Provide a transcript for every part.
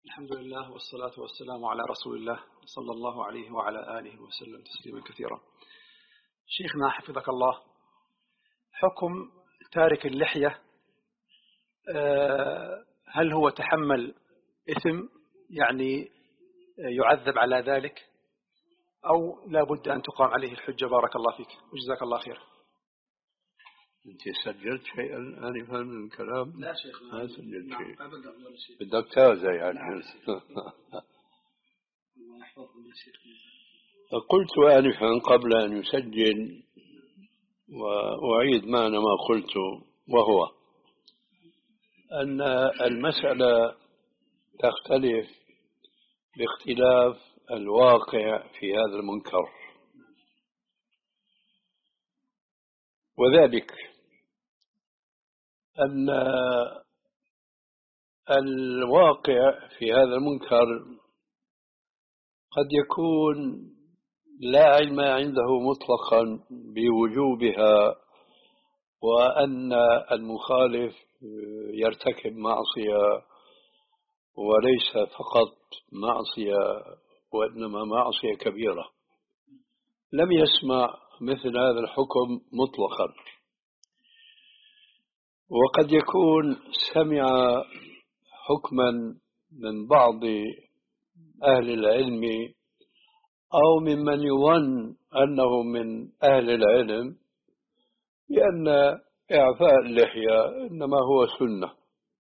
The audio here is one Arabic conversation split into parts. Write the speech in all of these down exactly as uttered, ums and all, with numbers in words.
الحمد لله والصلاة والسلام على رسول الله صلى الله عليه وعلى آله وسلم تسليما كثيرا. شيخنا حفظك الله، حكم تارك اللحية، هل هو تحمل إثم يعني يعذب على ذلك أو لا بد أن تقام عليه الحجة؟ بارك الله فيك وجزاك الله خير. أنت سجلت شيئا آنفا من الكلام؟ لا شيخ، ما سجلت نعم. شيء. أبدا ولا شيء. بدك تازع يعني. نعم. قلت آنفا قبل أن يسجل وأعيد معنى ما قلت، وهو أن المسألة تختلف باختلاف الواقع في هذا المنكر، وذلك أن الواقع في هذا المنكر قد يكون لا علم عنده مطلقا بوجوبها، وأن المخالف يرتكب معصية وليس فقط معصية وإنما معصية كبيرة، لم يسمع مثل هذا الحكم مطلقا. وقد يكون سمع حكما من بعض أهل العلم أو ممن يظن أنه من أهل العلم بأن إعفاء اللحية إنما هو سنة،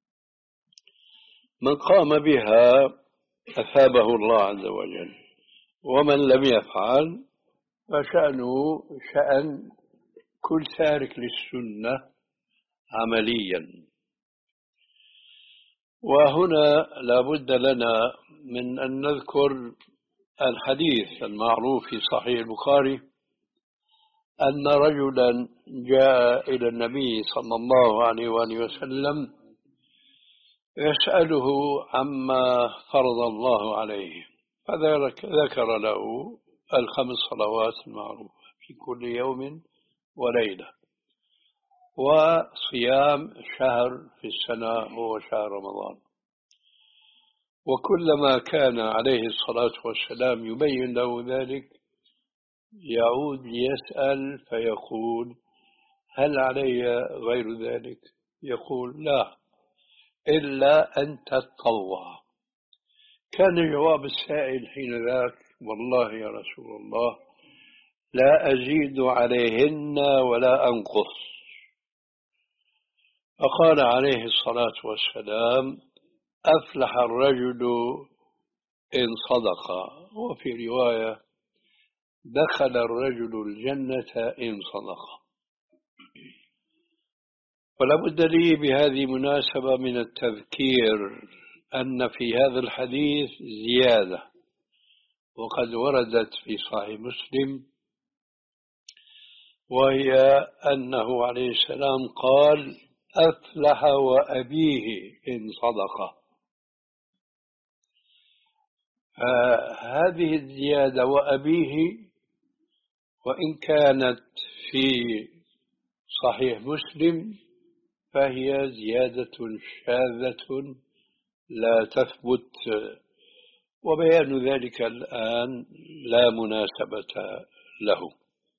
من قام بها أثابه الله عز وجل، ومن لم يفعل فشأنه شأن كل تارك للسنة عمليا. وهنا لا بد لنا من أن نذكر الحديث المعروف في صحيح البخاري أن رجلا جاء إلى النبي صلى الله عليه وآله وسلم يسأله عما فرض الله عليه، فذكر له الخمس صلوات المعروفة في كل يوم وليلة، وصيام شهر في السنة هو شهر رمضان. وكلما كان عليه الصلاة والسلام يبين له ذلك يعود يسأل فيقول: هل علي غير ذلك؟ يقول: لا، إلا أن تتطوع. كان جواب السائل حين ذاك: والله يا رسول الله لا أزيد عليهن ولا أنقص. فقال عليه الصلاة والسلام: أفلح الرجل إن صدق، وفي رواية: دخل الرجل الجنة إن صدق. ولا بد لي بهذه المناسبة من التذكير أن في هذا الحديث زيادة، وقد وردت في صحيح مسلم، وهي أنه عليه السلام قال: أفلح وأبيه إن صدق. هذه الزيادة وأبيه وإن كانت في صحيح مسلم فهي زيادة شاذة لا تثبت، وبيان ذلك الآن لا مناسبة له.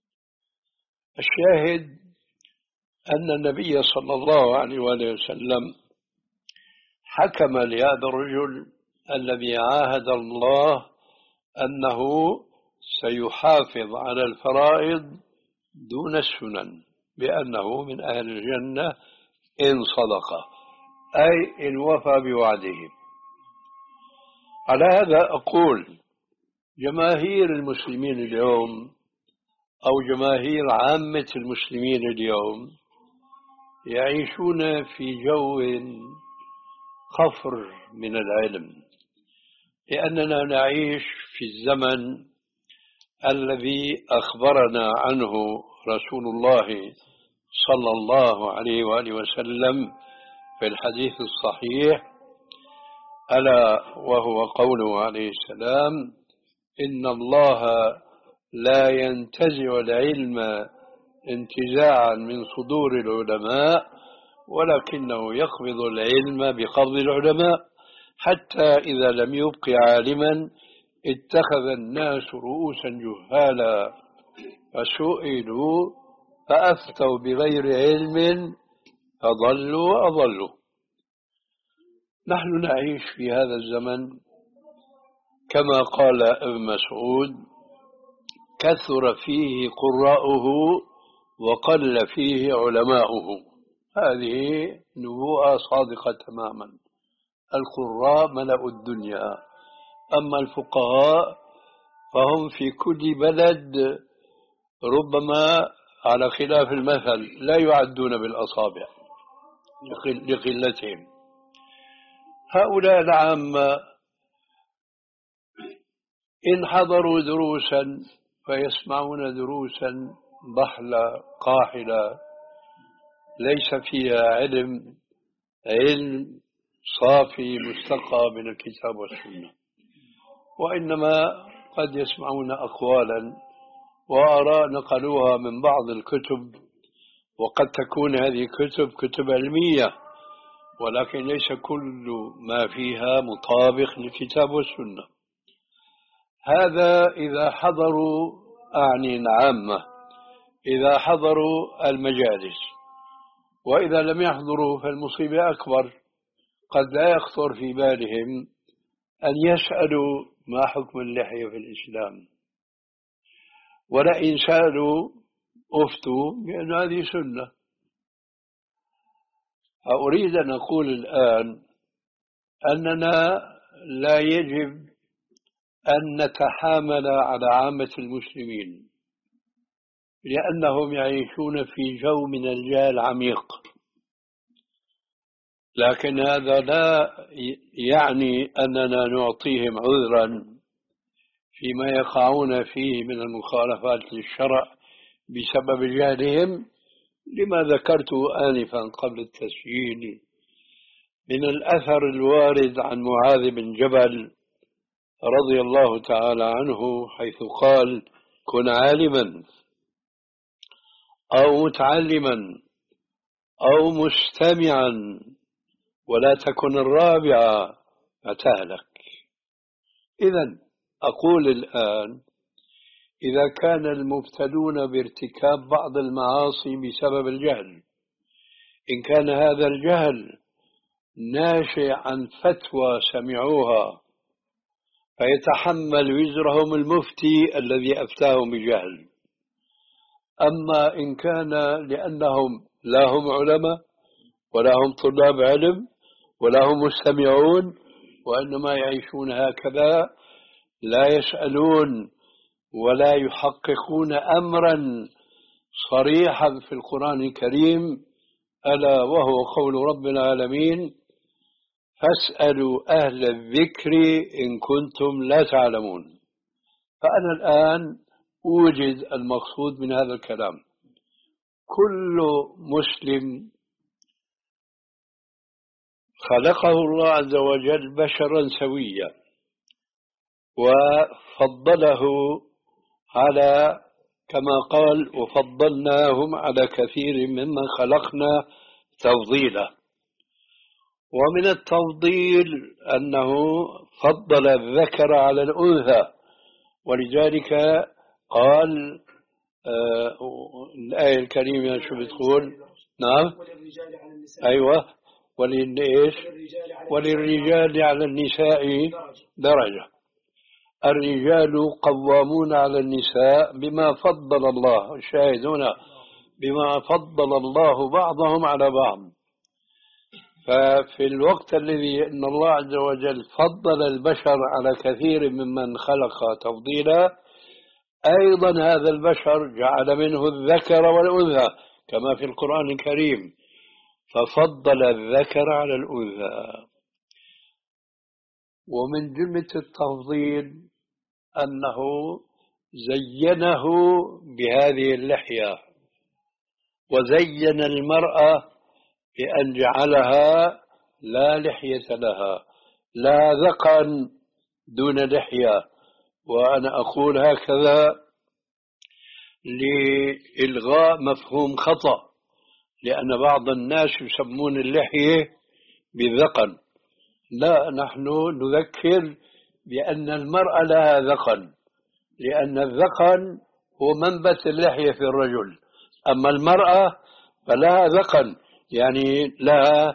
الشاهد أن النبي صلى الله عليه وآله وسلم حكم لهذا الرجل الذي عاهد الله أنه سيحافظ على الفرائض دون السنن بأنه من أهل الجنة إن صدق، أي إن وفى بوعده. على هذا أقول: جماهير المسلمين اليوم أو جماهير عامة المسلمين اليوم يعيشون في جو خفر من العلم، لأننا نعيش في الزمن الذي أخبرنا عنه رسول الله صلى الله عليه وآله وسلم في الحديث الصحيح، ألا وهو قوله عليه السلام: إن الله لا ينتزع العلم انتزاعا من صدور العلماء ولكنه يقبض العلم بقبض العلماء. حتى إذا لم يبق عالما اتخذ الناس رؤوسا جهالا فسئلوا فأفتوا بغير علم فضلوا وأضلوا. نحن نعيش في هذا الزمن كما قال ابن مسعود: كثر فيه قراؤه وقل فيه علماؤه. هذه نبوءة صادقة تماما. القراء ملأ الدنيا، أما الفقهاء فهم في كل بلد ربما على خلاف المثل لا يعدون بالأصابع لقلتهم. هؤلاء العامة إن حضروا دروسا فيسمعون دروسا ضحلة قاحلة ليس فيها علم علم صافي مستقى من الكتاب والسنة، وإنما قد يسمعون أقوالا وآراء نقلوها من بعض الكتب، وقد تكون هذه كتب كتب علمية ولكن ليس كل ما فيها مطابق للكتاب والسنة. هذا إذا حضروا، أعني العامة، إذا حضروا المجالس. وإذا لم يحضروا فالمصيبة أكبر، قد لا يخطر في بالهم أن يسألوا ما حكم اللحية في الإسلام، ولئن سألوا أفتوا بأن هذه سنة. أريد أن أقول الآن أننا لا يجب أن نتحامل على عامة المسلمين، لأنهم يعيشون في جو من الجهل العميق، لكن هذا لا يعني أننا نعطيهم عذرا فيما يقعون فيه من المخالفات للشرع بسبب جهلهم، لما ذكرت آنفا قبل التسجيل من الأثر الوارد عن معاذ بن جبل رضي الله تعالى عنه، حيث قال: كن عالما أو متعلما أو مستمعا ولا تكن الرابعة فتهلك. إذن أقول الآن إذا كان المبتلون بارتكاب بعض المعاصي بسبب الجهل، إن كان هذا الجهل ناشئ عن فتوى سمعوها فيتحمل وزرهم المفتي الذي أفتاهم بجهل. أما إن كان لأنهم لا هم علماء ولا هم طلاب علم ولا هم مستمعون، وإنما يعيشون هكذا لا يسألون ولا يحققون أمرا صريحا في القرآن الكريم، ألا وهو قول رب العالمين: فاسألوا أهل الذكر إن كنتم لا تعلمون. فأنا الآن أوجد المقصود من هذا الكلام. كل مسلم خلقه الله عز وجل بشرا سويا، وفضله على كما قال: وفضلناهم على كثير ممن خلقنا تفضيلا. ومن التفضيل أنه فضل الذكر على الأنثى، ولذلك قال آه الآية الكريمة شو بتقول؟ نعم، أيوة، وللإيش؟ وللرجال على النساء درجة. الرجال قوامون على النساء بما فضل الله، الشاهدون بما فضل الله بعضهم على بعض. ففي الوقت الذي أن الله عز وجل فضل البشر على كثير ممن خلق تفضيلا، أيضا هذا البشر جعل منه الذكر والأنثى كما في القرآن الكريم، ففضل الذكر على الأنثى. ومن جملة التفضيل أنه زينه بهذه اللحية، وزين المرأة بأن جعلها لا لحية لها، لا ذقن دون لحية. وأنا أقول هكذا لإلغاء مفهوم خطأ، لأن بعض الناس يسمون اللحية بالذقن، لا، نحن نذكر بأن المرأة لها ذقن، لأن الذقن هو منبت اللحية في الرجل، أما المرأة فلها ذقن، يعني لها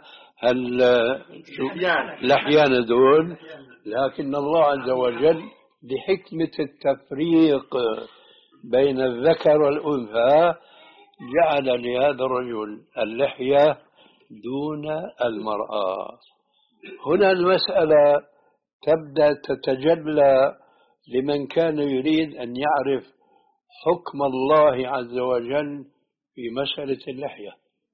اللحيان دول. لكن الله عز وجل بحكمة التفريق بين الذكر والأنثى جعل لهذا الرجل اللحية دون المرأة. هنا المسألة تبدأ تتجلى لمن كان يريد أن يعرف حكم الله عز وجل في مسألة اللحية.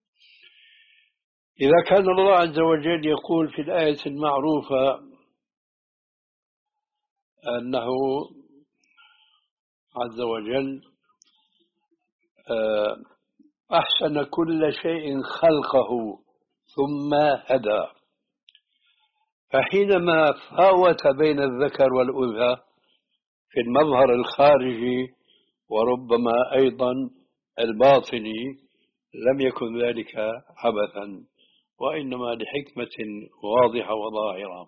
إذا كان الله عز وجل يقول في الآية المعروفة أنه عز وجل أحسن كل شيء خلقه ثم هدى، فحينما فاوت بين الذكر والأنثى في المظهر الخارجي وربما أيضا الباطني لم يكن ذلك عبثا، وإنما لحكمة واضحة وظاهرة.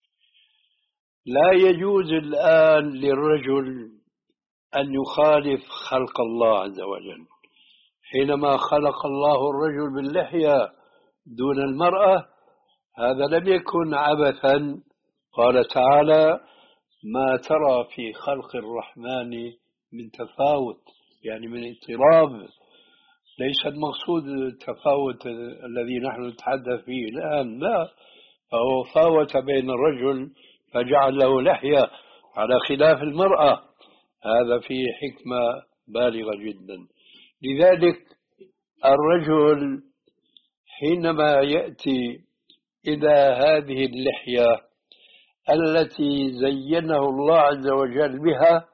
لا يجوز الآن للرجل أن يخالف خلق الله عز وجل. حينما خلق الله الرجل باللحية دون المرأة هذا لم يكن عبثا. قال تعالى: ما ترى في خلق الرحمن من تفاوت، يعني من اضطراب. ليس المقصود التفاوت الذي نحن نتحدث فيه الآن، لا، فهو فاوت بين الرجل فجعل له لحية على خلاف المرأة، هذا فيه حكمة بالغة جدا. لذلك الرجل حينما يأتي إلى هذه اللحية التي زينه الله عز وجل بها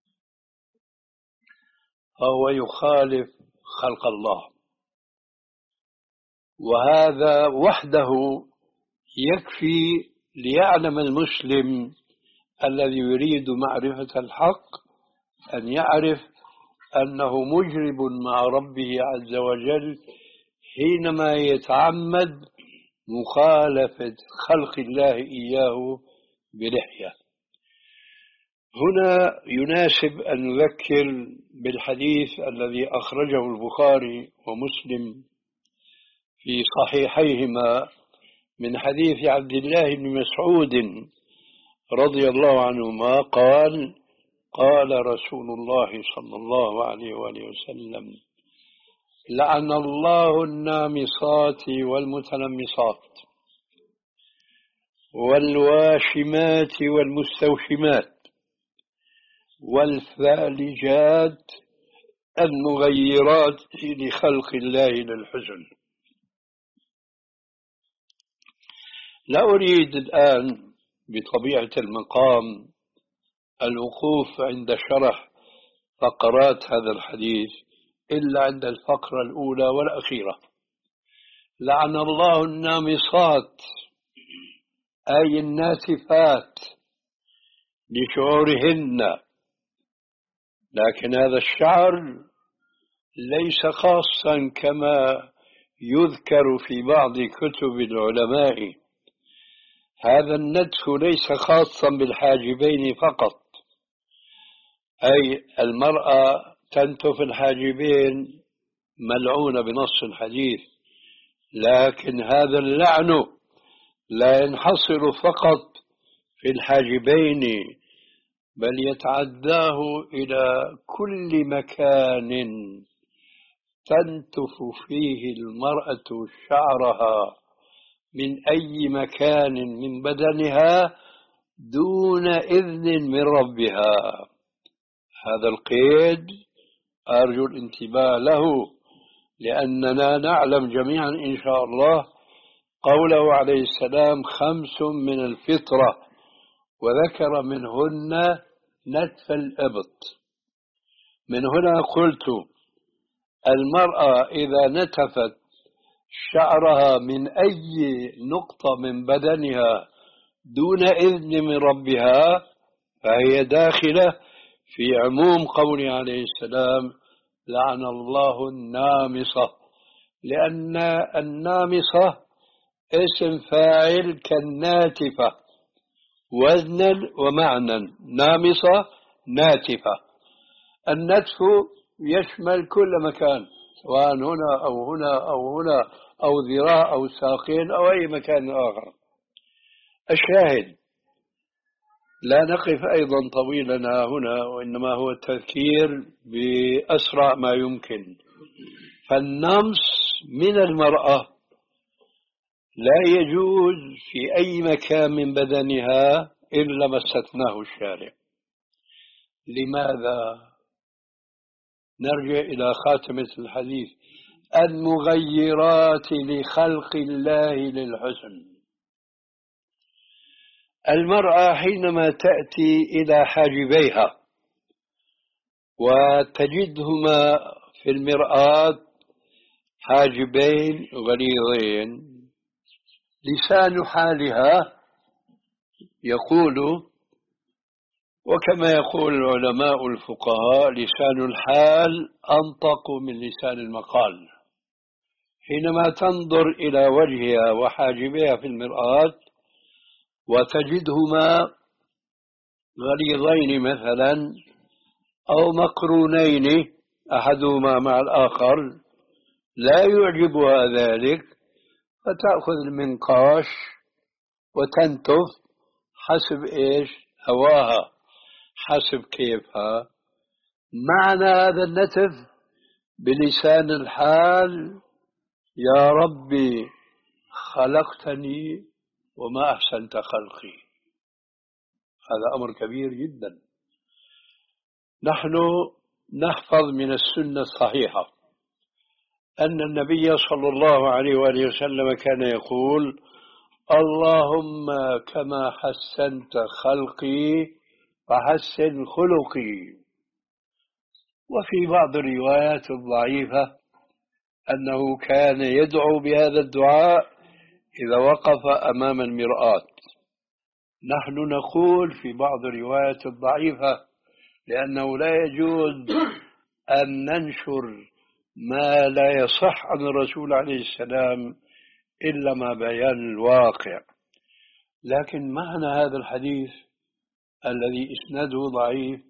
فهو يخالف خلق الله، وهذا وحده يكفي ليعلم المسلم الذي يريد معرفة الحق أن يعرف أنه مجرب مع ربه عز وجل حينما يتعمد مخالفة خلق الله إياه بلحية. هنا يناسب أن نذكر بالحديث الذي أخرجه البخاري ومسلم في صحيحيهما من حديث عبد الله بن مسعود رضي الله عنهما قال: قال رسول الله صلى الله عليه وآله وسلم: لعن الله النامصات والمتنمصات والواشمات والمستوشمات والفالجات المغيرات لخلق الله للحزن. لا أريد الآن بطبيعة المقام الوقوف عند شرح فقرات هذا الحديث إلا عند الفقرة الأولى والأخيرة. لعن الله النامصات أي الناتفات لشعورهن، لكن هذا الشعر ليس خاصا كما يذكر في بعض كتب العلماء. هذا النتف ليس خاصا بالحاجبين فقط، أي المرأة تنتف الحاجبين ملعونة بنص الحديث، لكن هذا اللعن لا ينحصر فقط في الحاجبين بل يتعداه إلى كل مكان تنتف فيه المرأة شعرها من أي مكان من بدنها دون إذن من ربها. هذا القيد أرجو الانتباه له، لأننا نعلم جميعا إن شاء الله قوله عليه السلام: خمس من الفطرة، وذكر منهن نتف الإبط. من هنا قلت المرأة إذا نتفت شعرها من أي نقطة من بدنها دون إذن من ربها فهي داخلة في عموم قوله عليه السلام: لعن الله النامصة، لأن النامصة اسم فاعل كالناتفة، وزنا ومعنى، نامصة ناتفة. النتف يشمل كل مكان، سواء هنا أو هنا أو هنا أو ذراع أو ساقين أو أي مكان آخر. الشاهد لا نقف أيضا طويلا هنا، وإنما هو التذكير بأسرع ما يمكن. فالنمص من المرأة لا يجوز في أي مكان من بدنها إلا ما استثناه الشارع. لماذا؟ نرجع إلى خاتمة الحديث: المغيرات لخلق الله للحسن. المرأة حينما تأتي إلى حاجبيها وتجدهما في المرآة حاجبين غليظين، لسان حالها يقول، وكما يقول العلماء الفقهاء: لسان الحال أنطق من لسان المقال. حينما تنظر إلى وجهها وحاجبها في المرآة وتجدهما غليظين مثلا أو مقرونين أحدهما مع الآخر، لا يعجبها ذلك، فتأخذ المنقاش وتنتف حسب إيش؟ هواها، حسب كيفها. معنى هذا النتف بلسان الحال: يا ربي خلقتني وما أحسنت خلقي. هذا أمر كبير جدا. نحن نحفظ من السنة الصحيحة أن النبي صلى الله عليه وآله وسلم كان يقول: اللهم كما حسنت خلقي فحسن خلقي. وفي بعض الروايات الضعيفة أنه كان يدعو بهذا الدعاء إذا وقف أمام المرآة. نحن نقول في بعض الروايات الضعيفة لأنه لا يجوز أن ننشر ما لا يصح عن الرسول عليه السلام إلا ما بيان الواقع. لكن معنى هذا الحديث الذي إسناده ضعيف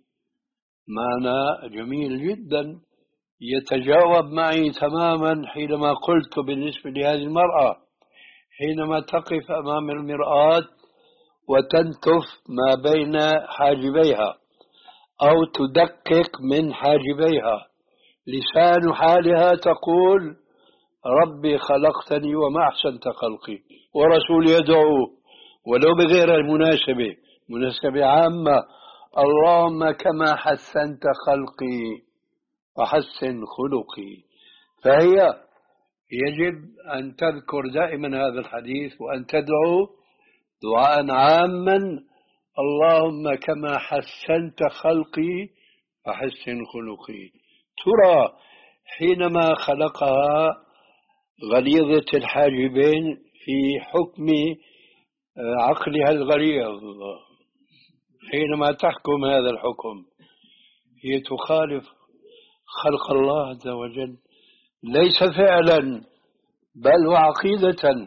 معنى جميل جدا، يتجاوب معي تماما حينما قلت بالنسبة لهذه المرأة: حينما تقف أمام المرآة وتنتف ما بين حاجبيها أو تدقق من حاجبيها، لسان حالها تقول: ربي خلقتني وما أحسنت خلقي. ورسول يدعو ولو بغير المناسبة، مناسبة عامة: اللهم كما حسنت خلقي وحسن خلقي. فهي يجب أن تذكر دائما هذا الحديث وأن تدعو دعاء عاما: اللهم كما حسنت خلقي فحسن خلقي. ترى حينما خلقها غليظة الحاجبين في حكم عقلها الغليظ، حينما تحكم هذا الحكم هي تخالف خلق الله عز وجل، ليس فعلا بل وعقيدة.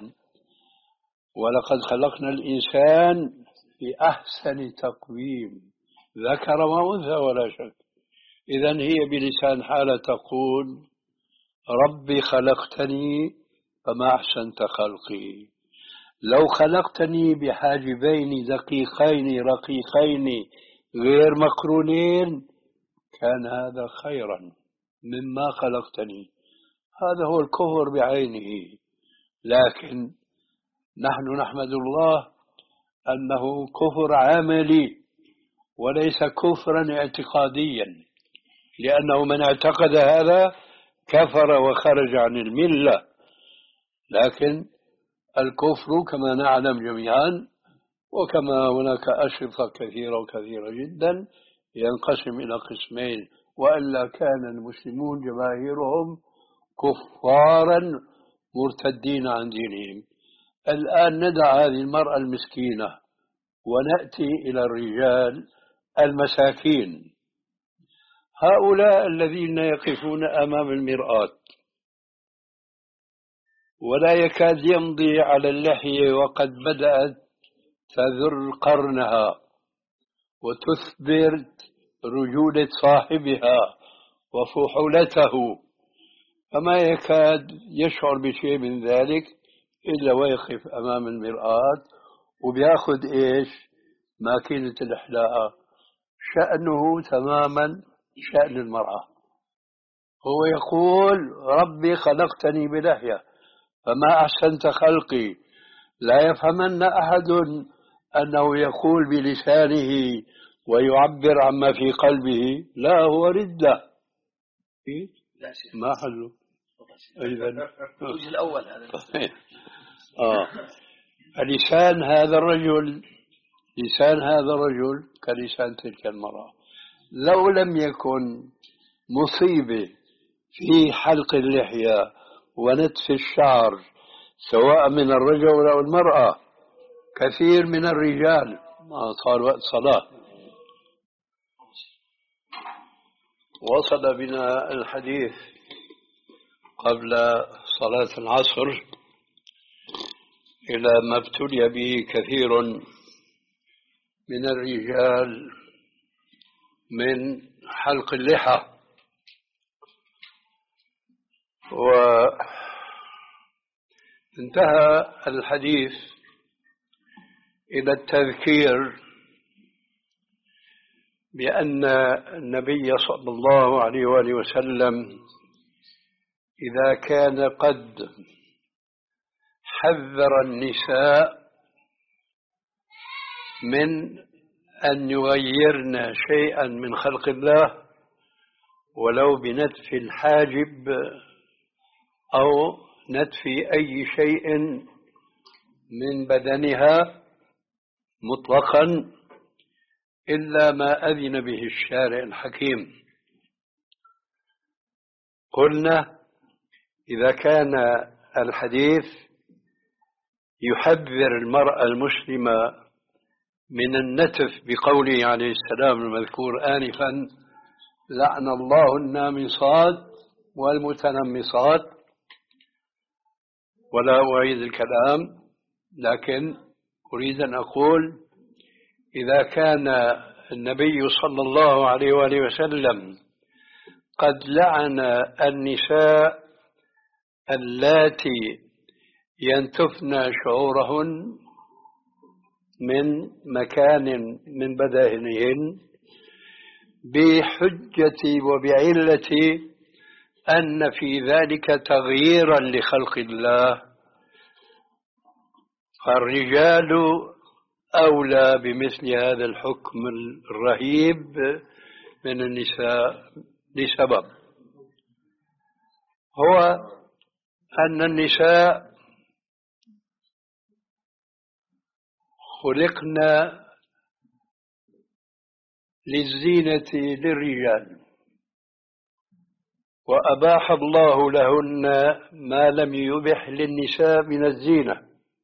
ولقد خلقنا الإنسان في أحسن تقويم، ذكر وأنثى ولا شك. إذن هي بلسان حالة تقول: ربي خلقتني فما أحسنت خلقي. لو خلقتني بحاجبين دقيقين رقيقين غير مقرونين كان هذا خيرا مما خلقتني. هذا هو الكفر بعينه. لكن نحن نحمد الله أنه كفر عملي وليس كفرا اعتقاديا، لأنه من اعتقد هذا كفر وخرج عن الملة. لكن الكفر كما نعلم جميعا، وكما هناك أشرطة كثيرة وكثيرة جدا، ينقسم إلى قسمين: وإلا كان المسلمون جماهيرهم كفارا مرتدين عن دينهم. الآن ندع هذه المرأة المسكينة ونأتي إلى الرجال المساكين، هؤلاء الذين يقفون أمام المرآة ولا يكاد يمضي على اللحية وقد بدأت تذر قرنها وتثبر رجولة صاحبها وفحولته، فما يكاد يشعر بشيء من ذلك إلا ويقف أمام المرآة وبياخذ إيش؟ ماكينة الإحلاء. شأنه تماما شأن المرأة. هو يقول ربي خلقتني بلحية فما أحسنت خلقي. لا يفهمن أحد أنه يقول بلسانه ويعبر عما في قلبه، لا هو ردة. ما حله أيضا الوجه الأول هذا. آه. لسان هذا الرجل لسان هذا الرجل كلسان تلك المرأة. لو لم يكن مصيبة في حلق اللحية ونتف الشعر سواء من الرجل أو المرأة، كثير من الرجال ما صار وقت صلاة. وصل بنا الحديث قبل صلاة العصر إلى ما ابتلي به كثير من الرجال من حلق اللحى، وانتهى الحديث إلى التذكير بأن النبي صلى الله عليه وآله وسلم إذا كان قد حذر النساء من أن يغيرن شيئا من خلق الله ولو بنتف الحاجب أو نتف أي شيء من بدنها مطلقا إلا ما أذن به الشارع الحكيم. قلنا إذا كان الحديث يحذر المرأة المسلمة من النتف بقوله عليه السلام المذكور آنفا لعن الله النامصات والمتنمصات، ولا أعيد الكلام، لكن أريد أن أقول إذا كان النبي صلى الله عليه وآله وسلم قد لعن النساء اللاتي ينتفن شعورهن من مكان من بدنهن بحجة وبعلة أن في ذلك تغييرا لخلق الله، فالرجال أولى بمثل هذا الحكم الرهيب من النساء لسبب، هو أن النساء خلقنا للزينة للرجال، وأباح الله لهن ما لم يبح للنساء من الزينة،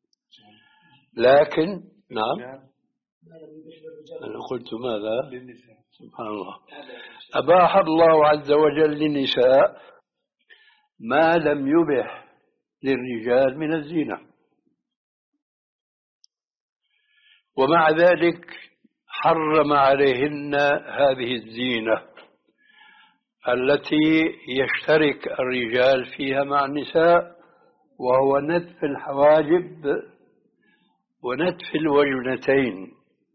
لكن نعم أنا قلت ماذا؟ سبحان الله. أباح الله عز وجل للنساء ما لم يبح للرجال من الزينة، ومع ذلك حرم عليهن هذه الزينة التي يشترك الرجال فيها مع النساء، وهو نتف الحواجب ونتف الوجنتين.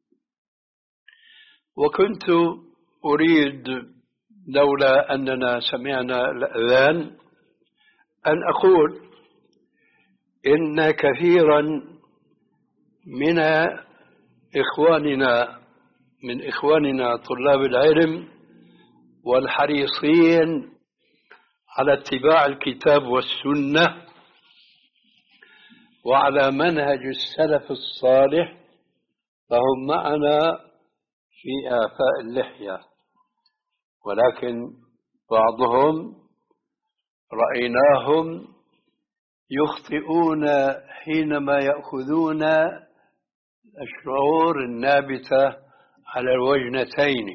وكنت أريد لولا أننا سمعنا الأذان أن أقول إن كثيرا من إخواننا من إخواننا طلاب العلم والحريصين على اتباع الكتاب والسنة وعلى منهج السلف الصالح فهم معنا في آفاء اللحية، ولكن بعضهم رأيناهم يخطئون حينما يأخذون الشعور النابتة على الوجنتين،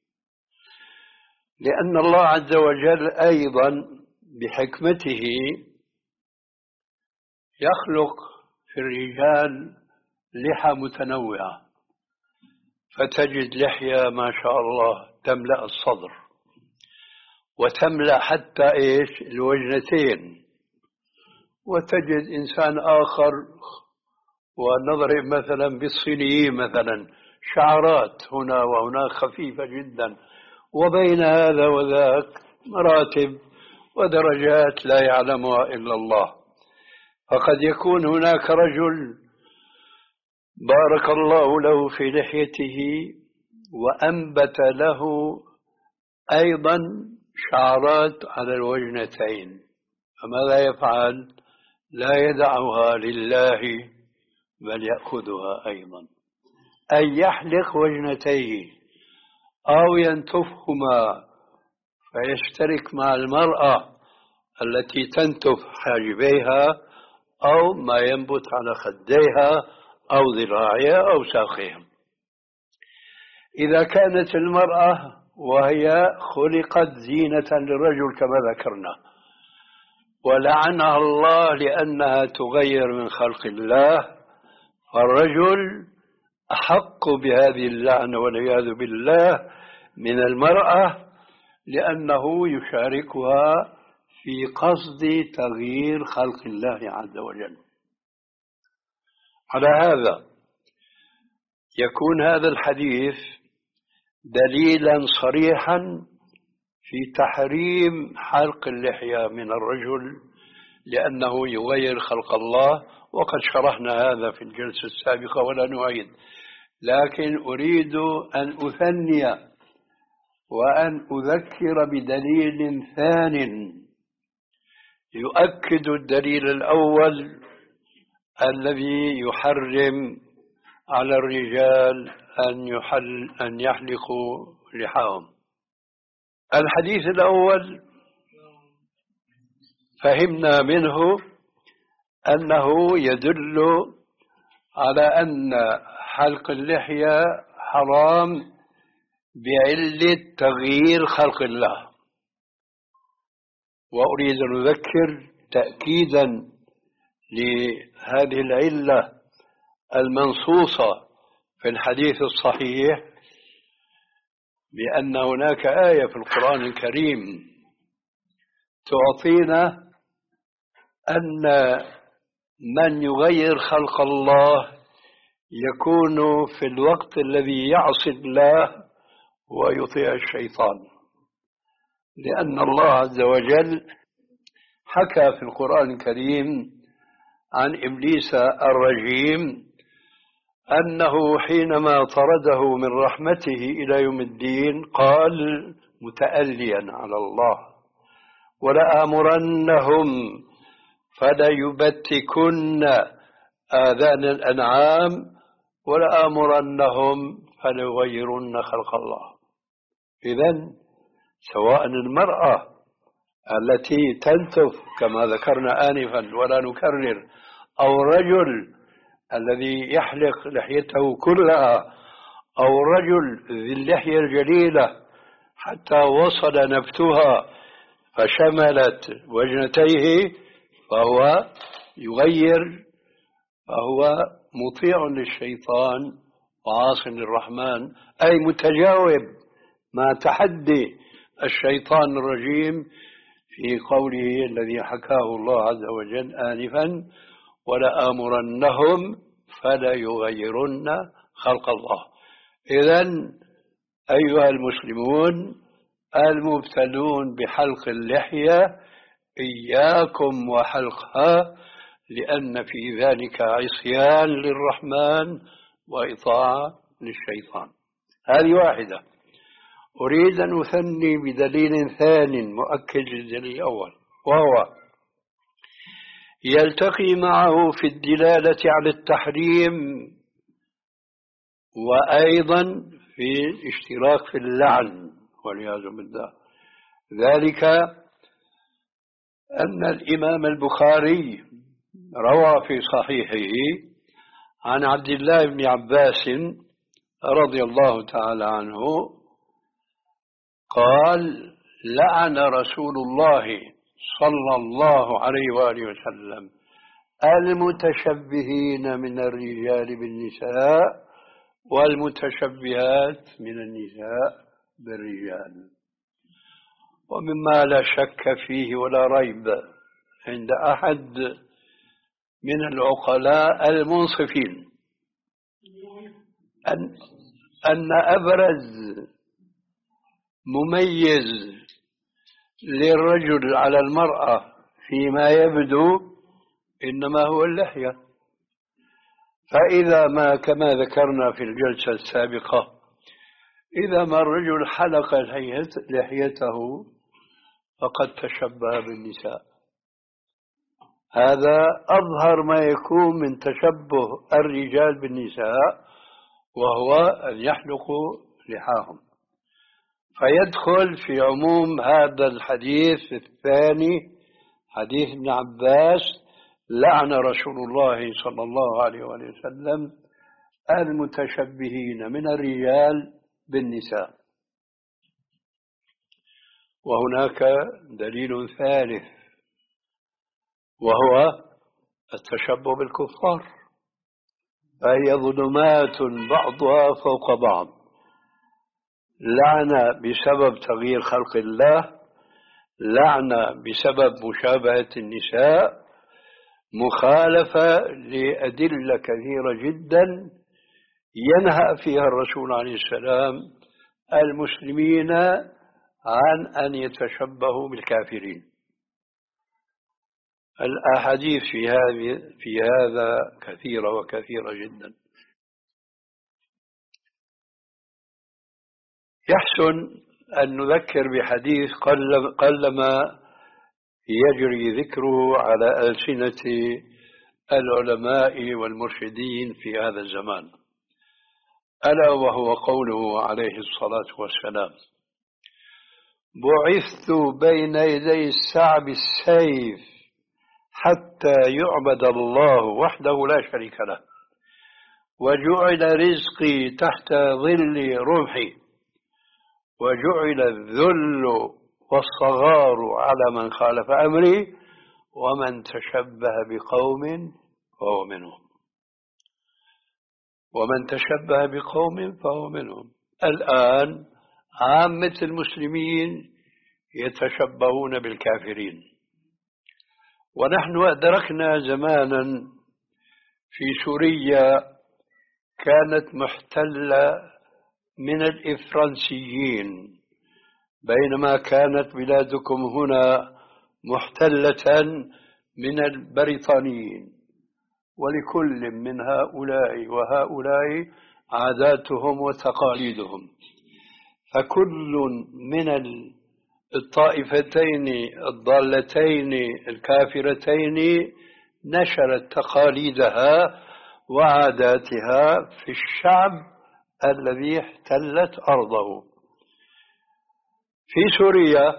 لأن الله عز وجل أيضا بحكمته يخلق في الرجال لحى متنوعة، فتجد لحية ما شاء الله تملأ الصدر وتملأ حتى إيش الوجنتين، وتجد إنسان آخر، ونضرب مثلا بالصينيين مثلا شعرات هنا وهناك خفيفة جدا، وبين هذا وذاك مراتب ودرجات لا يعلمها إلا الله. فقد يكون هناك رجل بارك الله له في لحيته وأنبت له أيضا شعرات على الوجنتين، فماذا يفعل؟ لا يدعها لله بل يأخذها أيضا، أن يحلق وجنتيه أو ينتفهما فيشترك مع المرأة التي تنتف حاجبيها أو ما ينبت على خديها أو ذراعها أو ساقيها. إذا كانت المرأة وهي خلقت زينة للرجل كما ذكرنا ولعنها الله لأنها تغير من خلق الله، فالرجل أحق بهذه اللعنة والعياذ بالله من المرأة، لأنه يشاركها في قصد تغيير خلق الله عز وجل. على هذا يكون هذا الحديث دليلا صريحا في تحريم حلق اللحية من الرجل، لأنه يغير خلق الله، وقد شرحنا هذا في الجلسة السابقة ولا نعيد. لكن أريد أن أثني وأن أذكر بدليل ثان يؤكد الدليل الأول الذي يحرم على الرجال أن يحل أن يحلقوا لحاهم. الحديث الأول فهمنا منه أنه يدل على أن حلق اللحية حرام بعلة تغيير خلق الله، وأريد أن أذكر تأكيدا لهذه العلة المنصوصة في الحديث الصحيح بأن هناك آية في القرآن الكريم تعطينا أن من يغير خلق الله يكون في الوقت الذي يعصي الله ويطيع الشيطان، لأن الله عز وجل حكى في القرآن الكريم عن إبليس الرجيم أنه حينما طرده من رحمته إلى يوم الدين قال متأليا على الله: ولآمرنهم فليبتكن آذان الأنعام ولآمرنهم فليغيرن خلق الله. إذن سواء المرأة التي تنتف كما ذكرنا آنفا ولا نكرر، أو الرجل الذي يحلق لحيته كلها، أو الرجل ذي اللحية الجليلة حتى وصل نبتها فشملت وجنتيه، فهو يغير، فهو مطيع للشيطان وعاص للرحمن، أي متجاوب مع تحدي الشيطان الرجيم في قوله الذي حكاه الله عز وجل آنفا: ولآمرنهم فلا يغيرن خلق الله. إذن أيها المسلمون المبتلون بحلق اللحية إياكم وحلقها، لأن في ذلك عصيان للرحمن وإطاعة للشيطان. هذه واحدة. أريد أن أثني بدليل ثان مؤكد للدليل الأول، وهو يلتقي معه في الدلالة على التحريم وأيضا في الاشتراك في اللعن والعياذ بالله. ذلك أن الإمام البخاري روى في صحيحه عن عبد الله بن عباس رضي الله تعالى عنه قال: لعن رسول الله صلى الله عليه وآله وسلم المتشبهين من الرجال بالنساء والمتشبهات من النساء بالرجال. ومما لا شك فيه ولا ريب عند أحد من العقلاء المنصفين أن أن أبرز مميز للرجل على المرأة فيما يبدو إنما هو اللحية. فإذا ما كما ذكرنا في الجلسة السابقة، إذا ما الرجل حلق لحيته فقد تشبه بالنساء. هذا أظهر ما يكون من تشبه الرجال بالنساء، وهو أن يحلقوا لحاهم. فيدخل في عموم هذا الحديث الثاني، حديث ابن عباس: لعن رسول الله صلى الله عليه وسلم المتشبهين من الرجال بالنساء. وهناك دليل ثالث، وهو التشبه بالكفار، فهي ظلمات بعضها فوق بعض. لعنة بسبب تغيير خلق الله، لعنة بسبب مشابهة النساء، مخالفة لأدلة كثيرة جدا ينهى فيها الرسول عليه السلام المسلمين عن أن يتشبهوا بالكافرين. الأحاديث في هذه في هذا كثيرة وكثيرة جدا. يحسن أن نذكر بحديث قل قلما يجري ذكره على ألسنة العلماء والمرشدين في هذا الزمان، ألا وهو قوله عليه الصلاة والسلام: بعثت بين يدي الساعة بالسيف حتى يعبد الله وحده لا شريك له، وجعل رزقي تحت ظل رمحي، وجعل الذل والصغار على من خالف أمري، ومن تشبه بقوم فهو منهم. ومن تشبه بقوم فهو منهم. الآن عامة المسلمين يتشبهون بالكافرين، ونحن أدركنا زمانا في سوريا كانت محتلة من الإفرنسيين، بينما كانت بلادكم هنا محتلة من البريطانيين، ولكل من هؤلاء وهؤلاء عاداتهم وتقاليدهم، فكل من الطائفتين الضالتين الكافرتين نشرت تقاليدها وعاداتها في الشعب الذي احتلت أرضه. في سوريا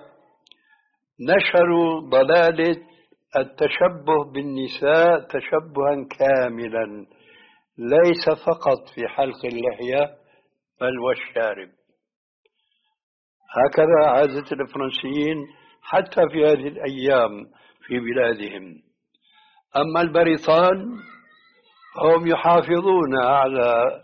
نشروا ضلالة التشبه بالنساء تشبها كاملا، ليس فقط في حلق اللحية بل والشارب. هكذا عادة الفرنسيين حتى في هذه الأيام في بلادهم. أما البريطان هم يحافظون على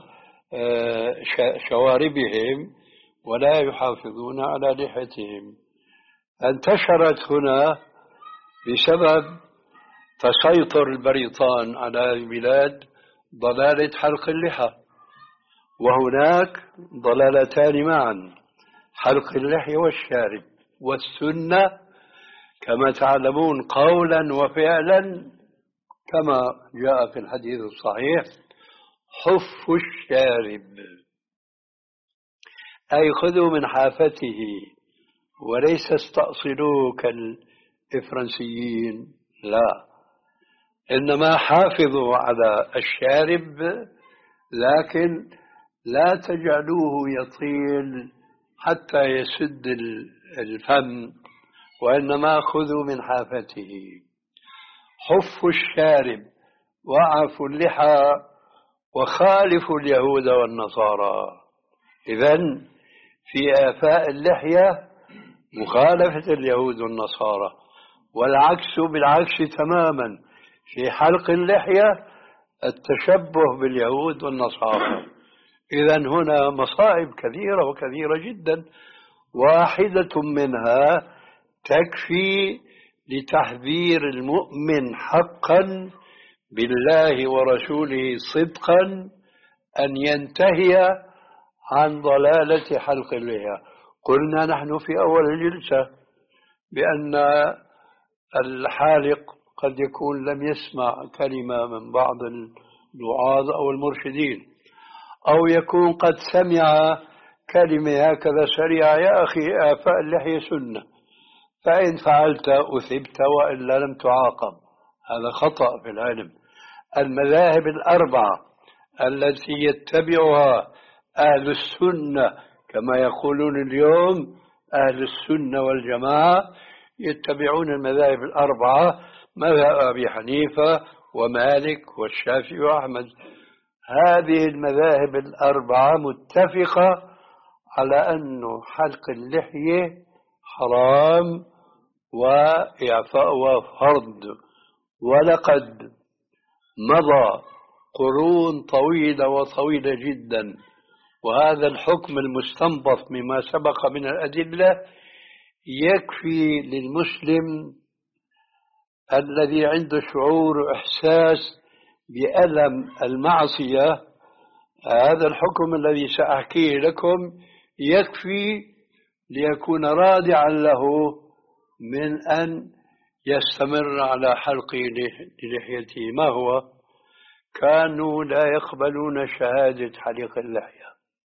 شواربهم ولا يحافظون على لحيتهم. انتشرت هنا بسبب تسيطر البريطان على البلاد ضلالة حلق اللحى، وهناك ضلالتان معا: حلق اللحية والشارب. والسنة كما تعلمون قولا وفعلا كما جاء في الحديث الصحيح: حف الشارب، أي خذوا من حافته، وليس استأصلوه كالفرنسيين، لا، إنما حافظوا على الشارب، لكن لا تجعلوه يطيل حتى يسد الفم، وإنما خذوا من حافته. حفوا الشارب وعفوا اللحى وخالفوا اليهود والنصارى. إذن في آفاء اللحية مخالفة اليهود والنصارى، والعكس بالعكس تماما في حلق اللحية التشبه باليهود والنصارى. إذا هنا مصائب كثيرة وكثيرة جدا، واحدة منها تكفي لتحذير المؤمن حقا بالله ورسوله صدقا أن ينتهي عن ضلالة حلق اللحية. قلنا نحن في أول الجلسة بأن الحالق قد يكون لم يسمع كلمة من بعض الدعاة أو المرشدين، أو يكون قد سمع كلمة هكذا سريعة: يا أخي إعفاء اللحية سنة، فإن فعلت أثبت وإلا لم تعاقب. هذا خطأ في العلم. المذاهب الأربعة التي يتبعها أهل السنة كما يقولون اليوم أهل السنة والجماعة، يتبعون المذاهب الأربعة: مذهب أبي حنيفة ومالك والشافعي وأحمد. هذه المذاهب الأربعة متفقة على أن حلق اللحية حرام وإعفاؤها فرض. ولقد مضى قرون طويلة وطويلة جدا، وهذا الحكم المستنبط مما سبق من الأدلة يكفي للمسلم الذي عنده شعور وإحساس بألم المعصية. هذا الحكم الذي سأحكيه لكم يكفي ليكون رادعا له من أن يستمر على حلق لحيته. ما هو؟ كانوا لا يقبلون شهادة حلق اللحية.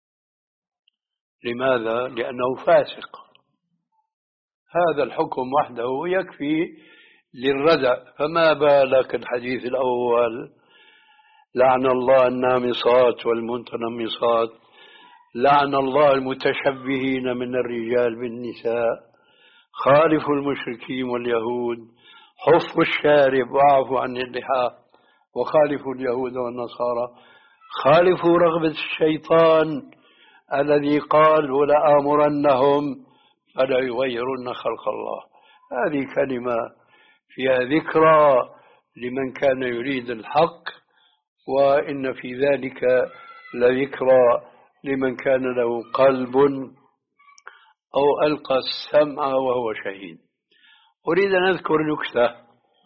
لماذا؟ لأنه فاسق. هذا الحكم وحده يكفي للردع، فما بالك الحديث الأول: لعن الله النامصات والمتنمصات، لعن الله المتشبهين من الرجال بالنساء، خالفوا المشركين واليهود، حفوا الشارب واعفوا عن اللحى، وخالفوا اليهود والنصارى، خالفوا رغبة الشيطان الذي قال: ولآمرنهم فلا يغيرن خلق الله. هذه كلمة فيها ذكرى لمن كان يريد الحق، وإن في ذلك لذكرى لمن كان له قلب أو ألقى السمع وهو شهيد. أريد أن أذكر نكتة.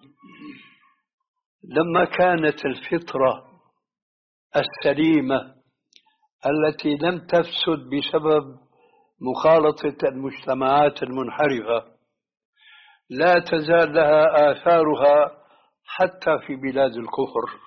لما كانت الفطرة السليمة التي لم تفسد بسبب مخالطة المجتمعات المنحرفة لا تزال لها آثارها حتى في بلاد الكفر.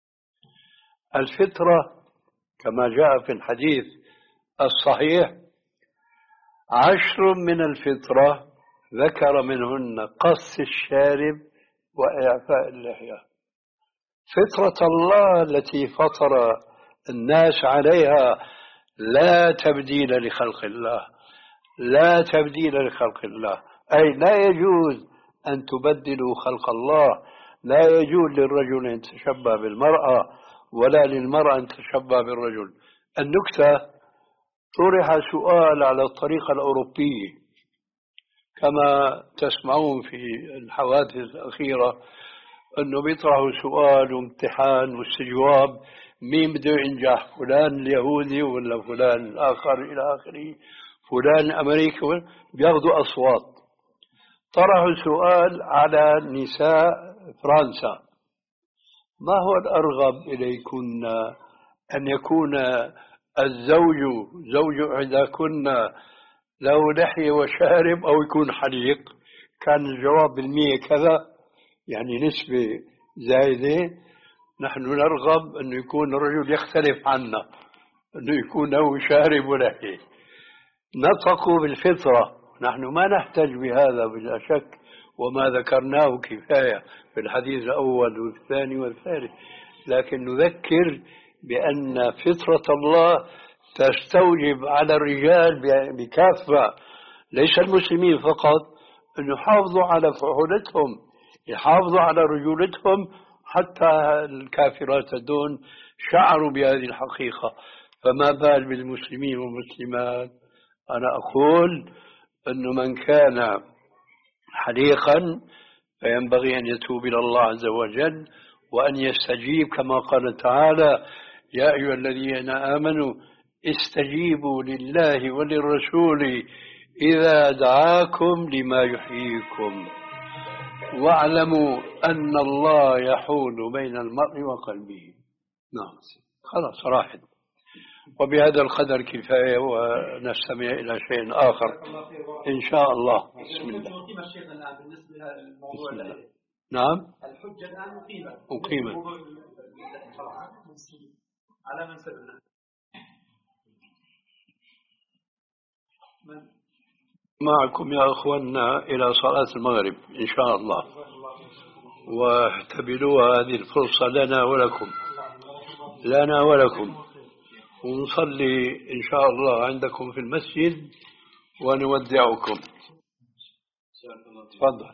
الفطرة كما جاء في الحديث الصحيح: عشر من الفطرة ذكر منهن قص الشارب وإعفاء اللحية. فطرة الله التي فطر الناس عليها لا تبديل لخلق الله، لا تبديل لخلق الله، أي لا يجوز أن تبدلوا خلق الله. لا يجوز للرجل أن يتشبه بالمرأة ولا للمرأة أن تتشبه بالرجل. النكتة: طرح سؤال على الطريقة الأوروبية كما تسمعون في الحوادث الأخيرة، أنه بيطرحوا سؤال وامتحان واستجواب: مين بده ينجح، فلان اليهودي ولا فلان الآخر إلى آخره، فلان الأمريكي، بياخذوا أصوات. طرحوا سؤال على نساء فرنسا: ما هو الأرغب إليكن، أن يكون الزوج زوج إحداكن له لحية وشارب أو يكون حليق؟ كان الجواب بالمية كذا، يعني نسبة زايدة. نحن نرغب أن يكون الرجل يختلف عنا، أنه يكون له شارب ولحية. نطقوا بالفطرة. نحن ما نحتاج بهذا بلا شك، وما ذكرناه كفاية في الحديث الأول والثاني والثالث، لكن نذكر بأن فطرة الله تستوجب على الرجال بكافة، ليس المسلمين فقط، أن يحافظوا على فحولتهم، يحافظوا على رجولتهم. حتى الكافرات دون شعروا بهذه الحقيقة، فما بال بالمسلمين والمسلمات. أنا أقول أن من كان حليقا فينبغي أن يتوب إلى الله عز وجل وأن يستجيب كما قال تعالى: يا أيها الذين آمنوا استجيبوا لله وللرسول إذا دعاكم لما يحييكم واعلموا أن الله يحول بين المرء وقلبه. نعم، خلاص راحت. وبهذا القدر كفاية، ونستمع إلى شيء آخر إن شاء الله. بسم الله. بسم الله. نعم، الحجة الآن أقيمت أقيمت على من سبنا. معكم يا أخواننا إلى صلاة المغرب إن شاء الله، واعتبروا هذه الفرصة لنا ولكم لنا ولكم، ونصلي إن شاء الله عندكم في المسجد ونودعكم. تفضل.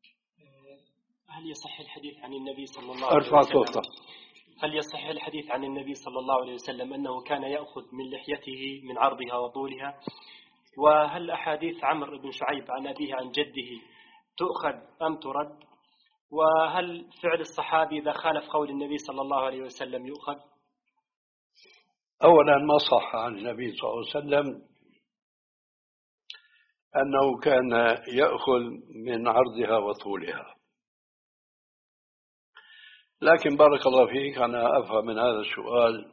هل يصح الحديث عن النبي صلى الله عليه وسلم ارفع صوتك. هل يصح الحديث عن النبي صلى الله عليه وسلم أنه كان يأخذ من لحيته من عرضها وطولها؟ وهل أحاديث عمرو بن شعيب عن أبيه عن جده تؤخذ أم ترد؟ وهل فعل الصحابي إذا خالف قول النبي صلى الله عليه وسلم يؤخذ؟ أولا، ما صح عن النبي صلى الله عليه وسلم أنه كان يأخذ من عرضها وطولها، لكن بارك الله فيك أنا أفهم من هذا السؤال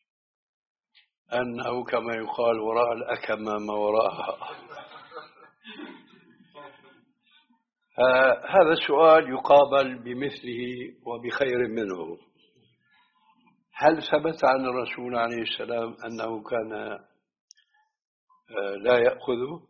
أنه كما يقال وراء الأكمة ما وراءها. هذا السؤال يقابل بمثله وبخير منه. هل ثبت عن الرسول عليه السلام أنه كان لا يأخذه؟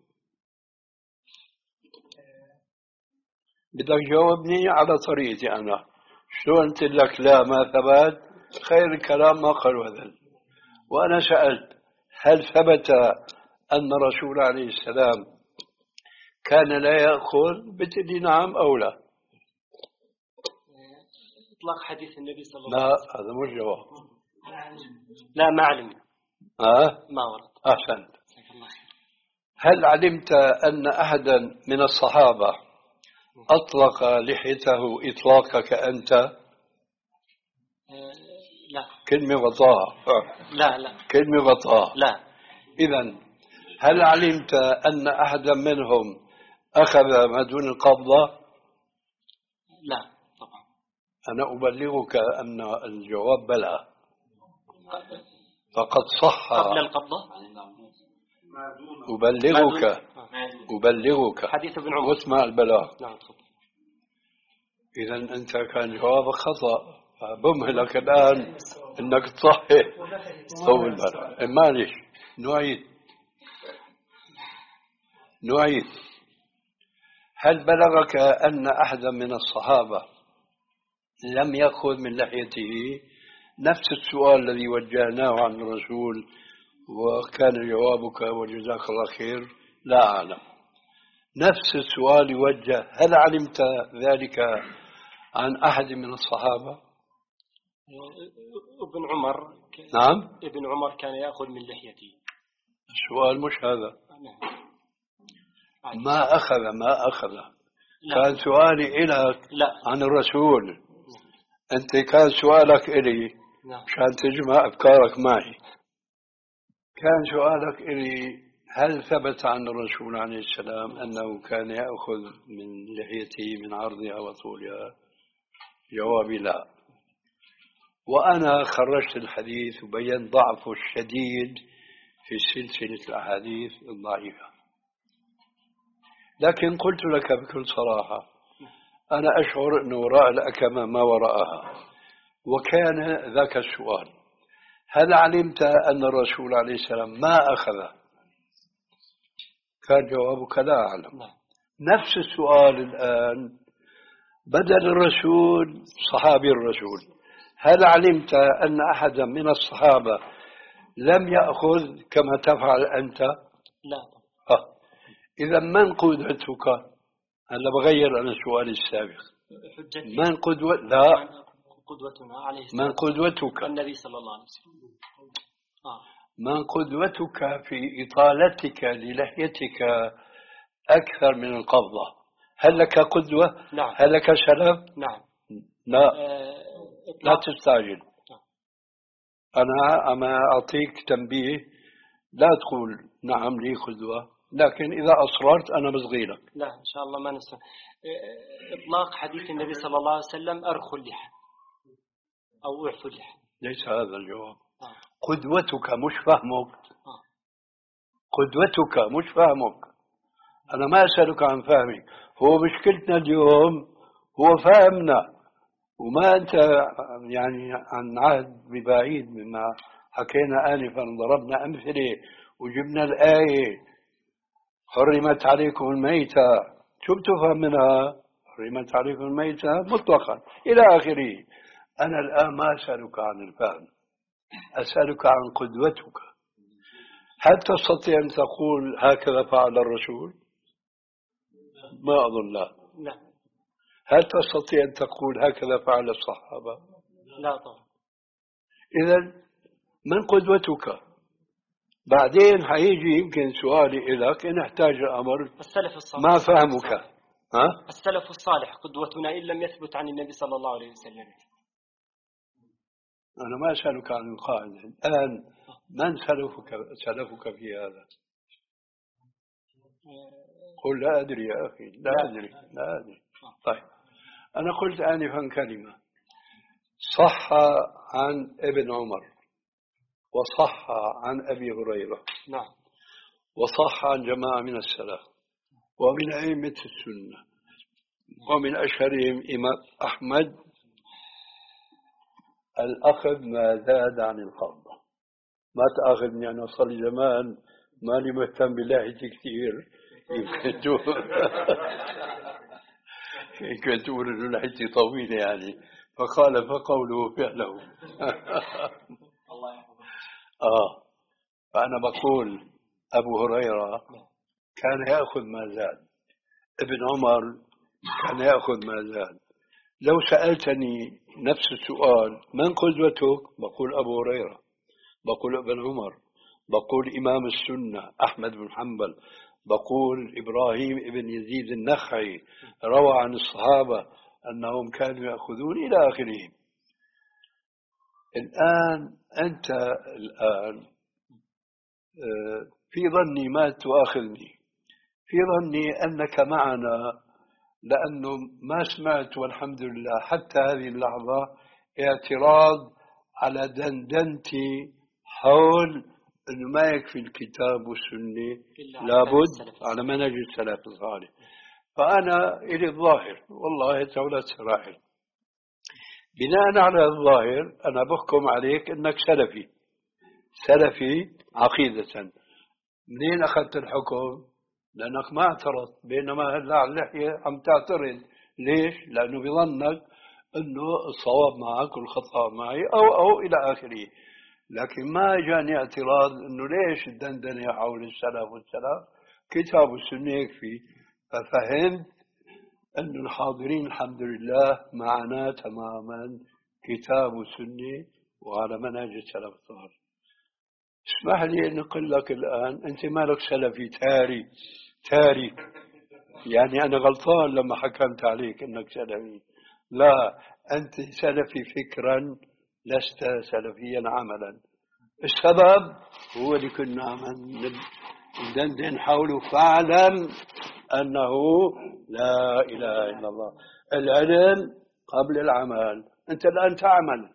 بدك جاوبني على طريقتي أنا. شلون قلت لك لا ما ثبت؟ خير الكلام ما قال وذل. وأنا سألت هل ثبت أن الرسول عليه السلام كان لا يأخذ؟ بتقولي نعم أو لا. إطلاق حديث النبي صلى الله عليه لا، وسلم. هذا مش جواب. لا، ما علم. أه؟ ما ورد. أحسنت. هل علمت أن أحدا من الصحابة أطلق لحيته إطلاقك أنت؟ لا. كلمة غطاء. لا لا. كلمة غطاء. لا. إذن هل علمت أن أحدا منهم أخذ ما دون القبضة؟ لا طبعا. أنا أبلغك أن الجواب بلى، فقد صح. قبل القبضة. أبلغك أبلغك حديث ابن عمر. واسمع البلاغ. نعم. إذن أنت كان جوابك خطأ، فبمهلك الآن أنك تصحح صوب البلاغ. معلش، نعيد نعيد هل بلغك أن أحدا من الصحابة لم يأخذ من لحيته؟ نفس السؤال الذي وجهناه عن الرسول، وكان جوابك وجزاك الله خير لا أعلم. نفس السؤال يوجه، هل علمت ذلك عن أحد من الصحابة؟ ابن عمر. نعم، ابن عمر كان يأخذ من لحيته. السؤال مش هذا. نعم. ما أخذ ما أخذ لا. كان سؤالي إليك عن الرسول. أنت كان سؤالك إلي عشان تجمع أفكارك معي. كان سؤالك إلي هل ثبت عن الرسول عليه السلام أنه كان يأخذ من لحيته من عرضها وطولها؟ جوابي لا. وأنا خرجت الحديث وبين ضعفه الشديد في سلسلة الأحاديث الضعيفة، لكن قلت لك بكل صراحة أنا أشعر أن وراء الأكمة ما وراءها. وكان ذاك السؤال، هل علمت أن الرسول عليه السلام ما أخذ؟ كان جوابك لا أعلم. نفس السؤال الآن بدل الرسول صحابي الرسول، هل علمت أن أحدا من الصحابة لم يأخذ كما تفعل أنت؟ لا. آه. إذا من قدوتك؟ هلا بغير أنا سؤالي السابق. من قدوة؟ لا، قدوتنا عليه السلام. من قدوتك؟ النبي صلى الله عليه وسلم. آه. من قدوتك في إطالتك للحيتك أكثر من القبضة؟ هل لك قدوة؟ نعم. هل لك سلف؟ نعم. لا آه لا تستعجل. أنا أما أعطيك تنبيه، لا تقول نعم لي قدوة، لكن إذا أصررت أنا بصغيرك. لا إن شاء الله ما نسمع. إطلاق حديث النبي صلى الله عليه وسلم أرخوا اللحى أو أعفوا اللحى، ليس هذا الجواب. آه. قدوتك مش فهمك. آه. قدوتك مش فهمك. أنا ما أسألك عن فهمي. هو مشكلتنا اليوم هو فهمنا، وما أنت يعني عن عهد ببعيد مما حكينا آنفا. ضربنا أمثلة وجبنا الآية حرمت عليكم الميتة، شو بتفهم منها؟ حرمت عليكم الميتة مطلقا إلى آخره. أنا الآن ما أسألك عن الفهم، أسألك عن قدوتك. هل تستطيع أن تقول هكذا فعل الرسول؟ ما أظن. لا. لا. هل تستطيع أن تقول هكذا فعل الصحابة؟ لا طبعا. إذن من قدوتك؟ بعدين حيجي يمكن سؤالي إليك إن احتاج الأمر السلف الصالح. ما فهمك؟ ها؟ السلف الصالح قدوتنا إن لم يثبت عن النبي صلى الله عليه وسلم. أنا ما أسألك عن القائد الآن، من سلفك سلفك في هذا؟ قل لا أدري يا أخي، لا أدري لا أدري. طيب أنا قلت آنفا كلمة صح عن ابن عمر، وصح عن أبي هريرة، نعم، وصح عن جماعة من السلف ومن أئمة السنة، ومن أشهرهم إمام أحمد: الأخذ ما زاد عن الفرض. ما تأخذني أنا صار لي زمان ماني مهتم بلاحيتي كثير، يمكن تقول يمكن تقول إنه لحيتي طويلة يعني، فقال فقوله فعله. آه فأنا بقول أبو هريرة كان يأخذ ما زاد، ابن عمر كان يأخذ ما زاد. لو سألتني نفس السؤال من قدوتك؟ بقول أبو هريرة، بقول ابن عمر، بقول إمام السنة أحمد بن حنبل، بقول إبراهيم ابن يزيد النخعي روى عن الصحابة أنهم كانوا يأخذون إلى آخره. الآن أنت الآن في ظني ما تؤاخذني، في ظني أنك معنا، لأنه ما سمعت والحمد لله حتى هذه اللحظة اعتراض على دندنتي حول أنه ما يكفي الكتاب والسنة، لابد على منهج السلف الصالح. فأنا إلي الظاهر والله تولى سراحل، بناء على الظاهر أنا بحكم عليك أنك سلفي، سلفي عقيدة. منين أخذت الحكم؟ لأنك ما اعترضت، بينما هلا على اللحية عم تعترض. ليش؟ لأنه بظنك أنه الصواب معك والخطأ معي أو أو إلى آخره. لكن ما جاني اعتراض أنه ليش الدندنة حول السلف والسلف، كتاب السنة يكفي. ففهمت أن الحاضرين الحمد لله معنا تماما، كتاب السنة وعلى منهج السلف الصالح. اسمح لي أن أقول لك الآن أنت مالك سلفي تاري تاري، يعني أنا غلطان لما حكمت عليك أنك سلفي. لا، أنت سلفي فكرا لست سلفيا عملا. السبب هو اللي كنا عم ندندن حوله، فاعلم أنه لا إله إلا الله. العلم قبل العمل. أنت الآن تعمل،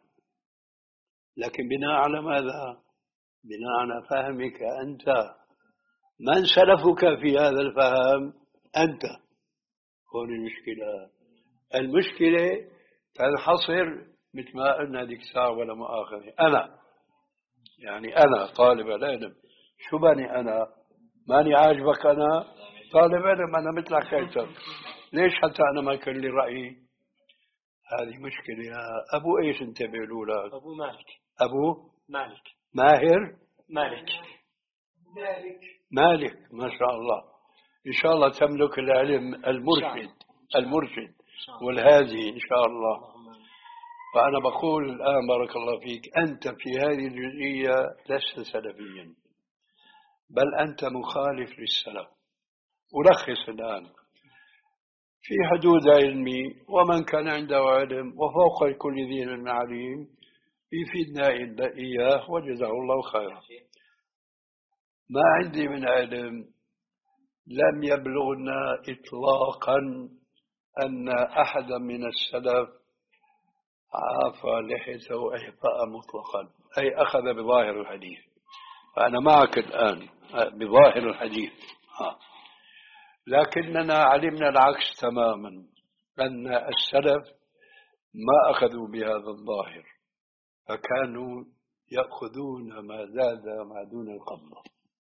لكن بناء على ماذا؟ بناء على فهمك أنت. من سلفك في هذا الفهم؟ أنت. هون المشكلة. المشكلة تنحصر مثل ما قلنا ذيك الساعة ولا مؤاخذة. أنا يعني أنا طالب العلم، شو بني أنا؟ ماني عاجبك أنا طالب علم، أنا مثلك كيتر. ليش حتى أنا ما يكون لي رأيي؟ هذه مشكلة. يا أبو إيش أنت بيقولوا لك؟ أبو مالك. أبو مالك. ماهر مالك. مالك مالك ما شاء الله. إن شاء الله تملك العلم المرشد المرشد والهادي إن شاء الله. فأنا بقول الآن بارك الله فيك، أنت في هذه الجزئية لست سلفيا، بل أنت مخالف للسلف. ألخص الآن: في حدود علمي، ومن كان عنده علم وفوق كل ذي علم عليم يفيدنا إياه وجزاه الله خيرا. ما عندي من علم لم يبلغنا إطلاقا أن أحدا من السلف عاف لحيته إعفاء مطلقا، أي أخذ بظاهر الحديث. فأنا معك الآن بظاهر الحديث، ها. لكننا علمنا العكس تماما، أن السلف ما أخذوا بهذا الظاهر، فكانوا يأخذون ما زاد ما دون القبضة.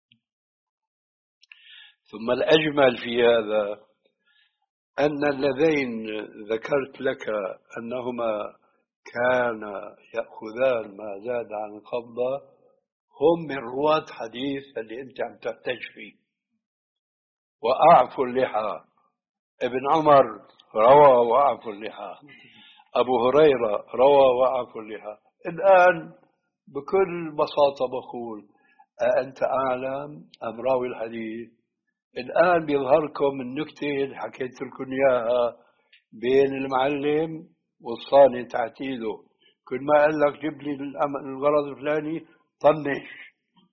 ثم الأجمل في هذا أن اللذين ذكرت لك أنهما كان يأخذان ما زاد عن القبضة هم من رواة حديث اللي أنت عم تحتج فيه. وأعفوا اللحى، ابن عمر روى وأعفوا اللحى، أبو هريرة روى وأعفوا اللحى. الآن بكل بساطة بقول أنت أعلم أم راوي الحديث؟ الآن بيظهركم النكتة اللي حكيت لكم إياها بين المعلم والصانع تحت إيده. كل ما قال لك جيب لي الغرض الفلاني طنش.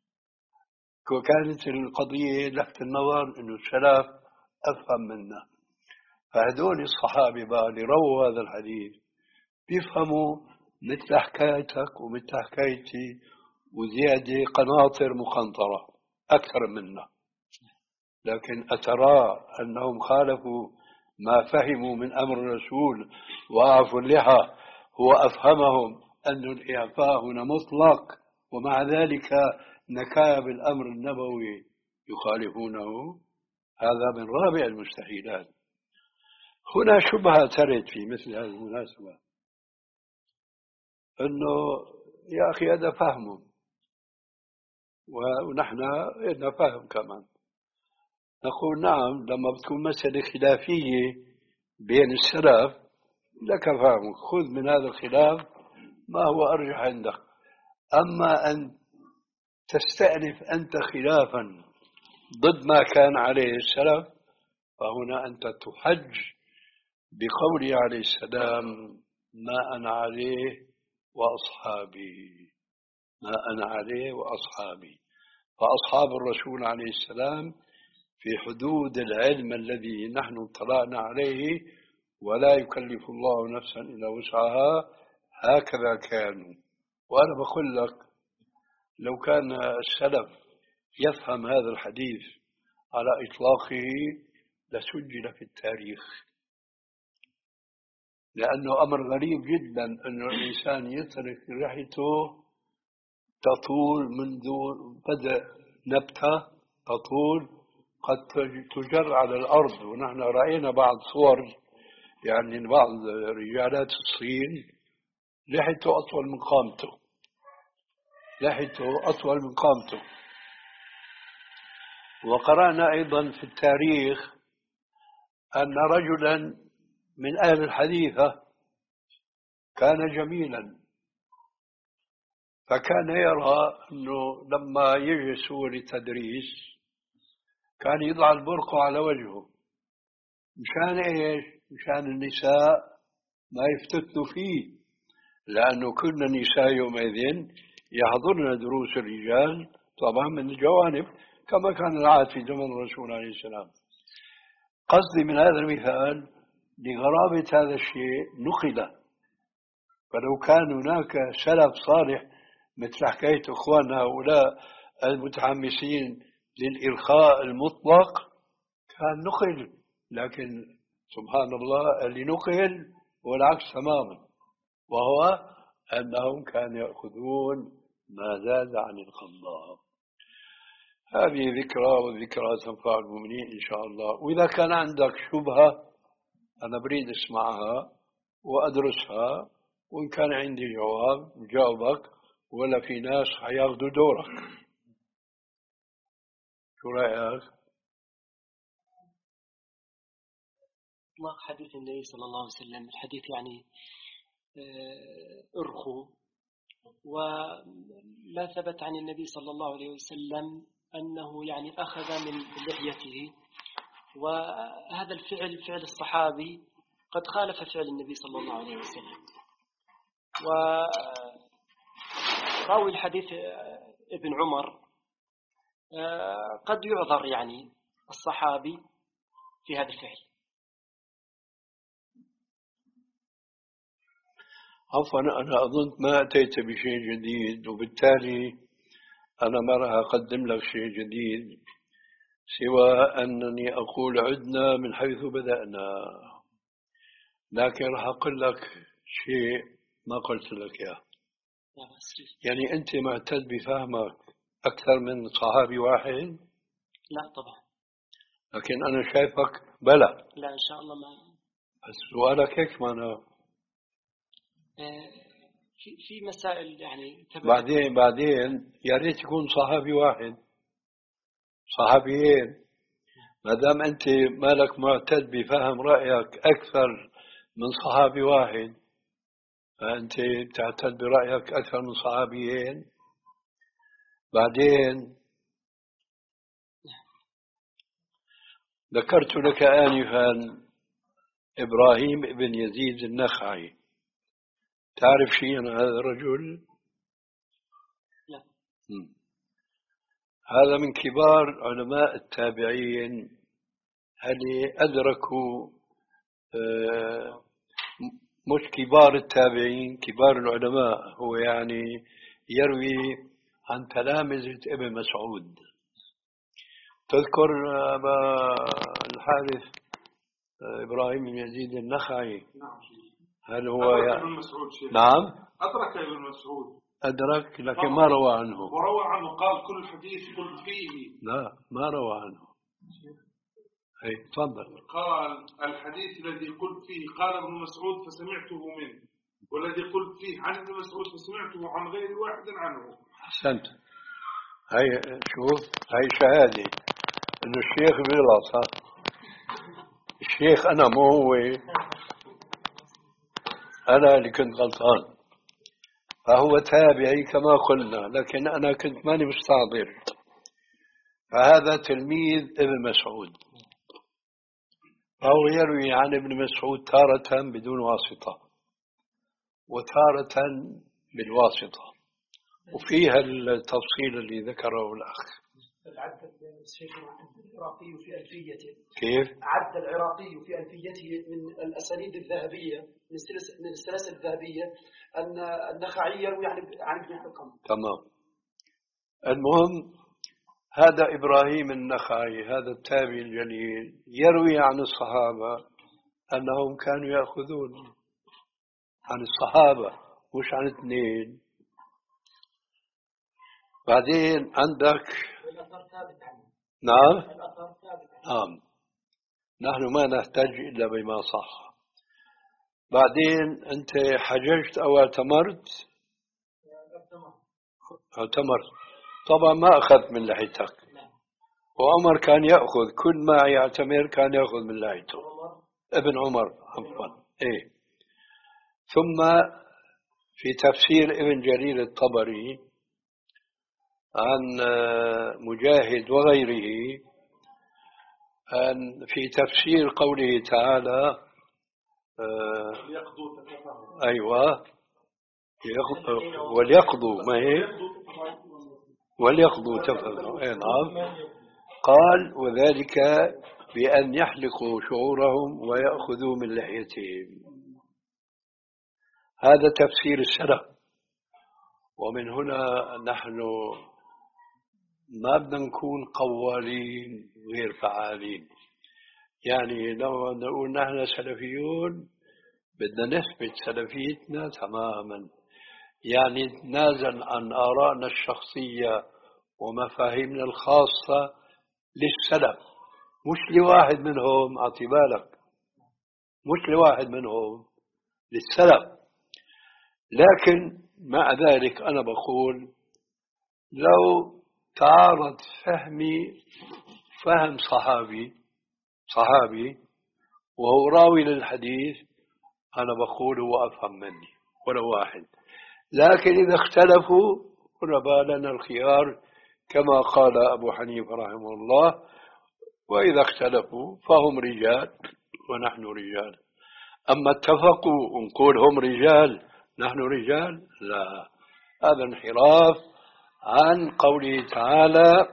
كانت القضية لفت النظر إنه السلف أفهم منا. فهدول الصحابة بقى اللي رووا هذا الحديث بيفهموا مثل حكايتك ومثل حكايتي وزيادة قناطر مقنطرة أكثر منا. لكن أترى أنهم خالفوا ما فهموا من أمر الرسول وأعفوا اللحى هو أفهمهم أن الإعفاء هنا مطلق، ومع ذلك نكاب الأمر النبوي يخالفونه؟ هذا من رابع المستحيلات. هنا شبهة ترد في مثل هذه المناسبة، أنه يا أخي هذا فهمه ونحن لنا فهم كمان. نقول نعم، لما بتكون مسألة خلافية بين السلف لك فهمك، خذ من هذا الخلاف ما هو أرجح عندك. أما أن تستأنف أنت خلافا ضد ما كان عليه السلف فهنا أنت تحج بقوله عليه السلام ما أنا عليه وأصحابي، ما أنا عليه وأصحابي. فأصحاب الرسول عليه السلام في حدود العلم الذي نحن اطلعنا عليه، ولا يكلف الله نفسا إلا وسعها، هكذا كانوا. وأنا بقول لك لو كان السلف يفهم هذا الحديث على إطلاقه لسجل في التاريخ، لأنه أمر غريب جدا أن الإنسان يترك ريحته تطول منذ بدأ نبتة تطول قد تجر على الأرض. ونحن رأينا بعض صور يعني بعض رجالات الصين لحيته أطول من قامته، لحيته أطول من قامته. وقرأنا أيضا في التاريخ أن رجلا من أهل الحديثة كان جميلا، فكان يرى أنه لما يجلسوا للتدريس كان يضع البرقع على وجهه. مشان إيش؟ مشان النساء ما يفتتنوا فيه، لأنه كنا النساء يومئذ يحضرن دروس الرجال طبعا من الجوانب كما كان العادة في زمن الرسول عليه السلام. قصدي من هذا المثال لغرابة هذا الشيء نقل. فلو كان هناك سلف صالح مثل حكاية إخواننا هؤلاء المتحمسين للإرخاء المطلق كان نقل، لكن سبحان الله اللي نقل هو العكس تماما، وهو أنهم كانوا يأخذون ما زاد عن القضاء. هذه ذكرى، والذكرى تنفع المؤمنين إن شاء الله. وإذا كان عندك شبهة أنا بريد اسمعها وأدرسها، وإن كان عندي جواب جاوبك، ولا في ناس حياخذوا دورك. شو رأيك؟ إطلاق حديث النبي صلى الله عليه وسلم، الحديث يعني ارخوا، ولا ثبت عن النبي صلى الله عليه وسلم أنه يعني أخذ من لحيته وهذا الفعل فعل الصحابي قد خالف فعل النبي صلى الله عليه وسلم. وراوي الحديث ابن عمر قد يعذر يعني الصحابي في هذا الفعل. عفوا أنا أظن ما أتيت بشيء جديد، وبالتالي أنا ما راح أقدم لك شيء جديد سوى أنني أقول عدنا من حيث بدأنا، لكن راح أقول لك شيء ما قلت لك إياه. يعني أنت معتد بفهمك أكثر من صحابي واحد؟ لا طبعا. لكن أنا شايفك بلى. لا إن شاء الله ما. بس سؤالك هيك معناه في في مسائل يعني بعدين بعدين يا ريت يكون صحابي واحد صحابيين. ما دام أنت مالك معتد بفهم رأيك أكثر من صحابي واحد، فأنت تعتد برأيك أكثر من صحابيين. بعدين ذكرت لك آنفا إبراهيم بن يزيد النخعي، تعرف شيء عن هذا الرجل؟ لا. م. هذا من كبار علماء التابعين اللي أدركوا آه مش كبار التابعين، كبار العلماء. هو يعني يروي عن تلامذة ابن مسعود. تذكر أبا الحارث إبراهيم بن يزيد النخعي؟ هل هو أدرك ابن مسعود شيء؟ نعم أدرك ابن مسعود، أدرك لكن ما روى عنه. وروى عنه قال كل حديث قلت فيه. لا ما روى عنه. أي تفضل. قال الحديث الذي قلت فيه قال ابن مسعود فسمعته منه، والذي قلت فيه عن ابن مسعود فسمعته عن غير واحد عنه. أحسنت. هاي شوف هاي شهادة إنه الشيخ بيغلط. الشيخ أنا مو هو، أنا اللي كنت غلطان. فهو تابعي كما قلنا، لكن أنا كنت ماني مستحضر. فهذا تلميذ ابن مسعود، فهو يروي عن ابن مسعود تارة بدون واسطة وتارة بالواسطة، وفيها التفصيل اللي ذكره الأخ. عد الشيخ العراقي في ألفيته. كيف؟ عد العراقي في ألفيته من الأسانيد الذهبية، من السلاسل الذهبية، أن النخعي يروي عن ابن حكم. تمام. المهم هذا إبراهيم النخعي هذا التابعي الجليل يروي عن الصحابة أنهم كانوا يأخذون عن الصحابة مش عن اثنين. بعدين عندك نعم نعم نحن ما نحتاج إلا بما صح. بعدين أنت حججت أو اعتمرت؟ اعتمرت طبعا ما أخذت من لحيتك، وعمر كان يأخذ كل ما يعتمر كان يأخذ من لحيته. ابن عمر عفوا. إيه. ثم في تفسير ابن جرير الطبري عن مجاهد وغيره أن في تفسير قوله تعالى أيوة وليقضوا ما هي وليقضوا تفضلوا. أي نعم. قال وذلك بأن يحلقوا شعورهم ويأخذوا من لحيتهم. هذا تفسير السلف. ومن هنا نحن ما بدنا نكون قوالين غير فعالين. يعني لو نقول نحن سلفيون بدنا نثبت سلفيتنا تماما، يعني نتنازل عن آرائنا الشخصية ومفاهيمنا الخاصة للسلف، مش لواحد منهم. أعطي بالك، مش لواحد منهم، للسلف. لكن مع ذلك أنا بقول لو تعارض فهمي فهم صحابي صحابي وهو راوي للحديث، أنا بقول هو أفهم مني ولا واحد. لكن إذا اختلفوا ربا لنا الخيار كما قال أبو حنيفة رحمه الله، وإذا اختلفوا فهم رجال ونحن رجال. أما اتفقوا ونقول هم رجال نحن رجال، لا، هذا انحراف عن قوله تعالى: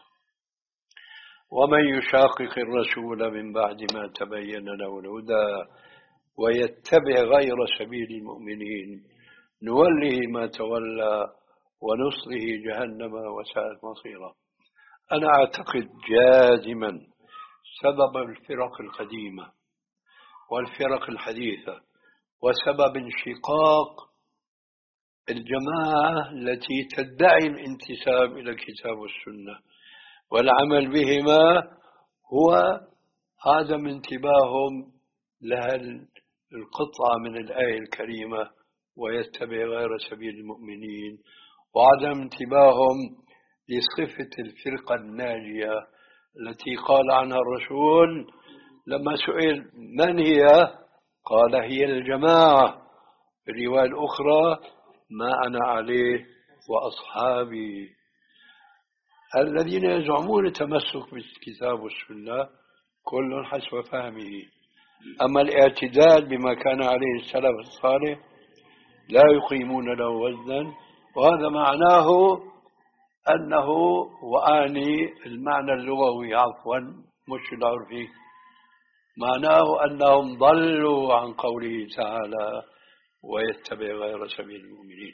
ومن يشاقق الرسول من بعد ما تبين له الهدى ويتبع غير سبيل المؤمنين نوله ما تولى ونصله جهنم وساءت مصيرا. أنا أعتقد جازما سبب الفرق القديمة والفرق الحديثة وسبب انشقاق الجماعة التي تدعي الانتساب إلى الكتاب والسنة والعمل بهما هو عدم انتباههم لها القطعة من الآية الكريمة ويتبع غير سبيل المؤمنين، وعدم انتباههم لصفة الفرقة الناجية التي قال عنها الرسول لما سئل من هي قال: هي الجماعة. في الرواية الأخرى: ما أنا عليه وأصحابي. الذين يزعمون التمسك بالكتاب والسنة كل حسب فهمه، أما الاعتدال بما كان عليه السلف الصالح لا يقيمون له وزنا، وهذا معناه أنه، وآني المعنى اللغوي عفوا مش العرفي، معناه أنهم ضلوا عن قوله تعالى: ويتبع غير سبيل المؤمنين،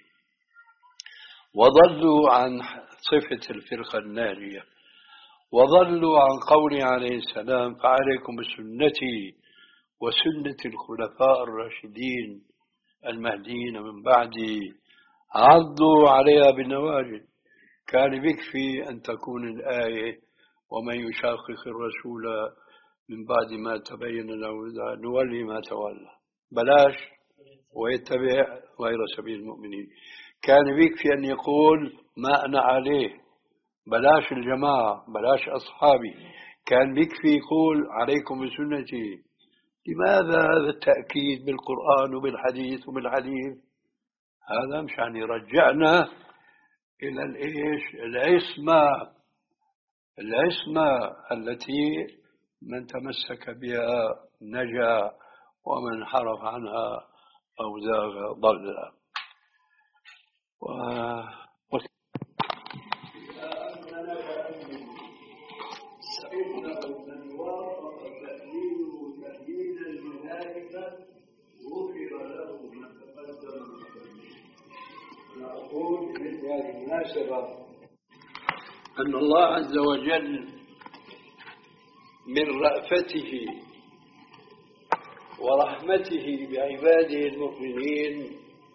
وضلوا عن صفة الفرقة الناجية، وضلوا عن قوله عليه السلام: فعليكم بسنتي وسنة الخلفاء الراشدين المهديين من بعدي عضوا عليها بالنواجذ. كان بيكفي أن تكون الآية: ومن يشاقق الرسول من بعد ما تبين له الهدى نولي ما تولى، بلاش ويتبع غير سبيل المؤمنين. كان بيكفي أن يقول: ما أنا عليه، بلاش الجماعة، بلاش أصحابي. كان بيكفي يقول: عليكم بسنتي. لماذا هذا التأكيد بالقرآن وبالحديث وبالحديث؟ هذا مشان يرجعنا إلى الإيش؟ العصمة، العصمة التي من تمسك بها نجا ومن انحرف عنها أو زاغ ضل. و... من وافق تأمينه تأمين الملائكة غفر له ما تقدم من ذنبه. نقول في هذه المناسبة أن الله عز وجل من رأفته ورحمته بعباده المؤمنين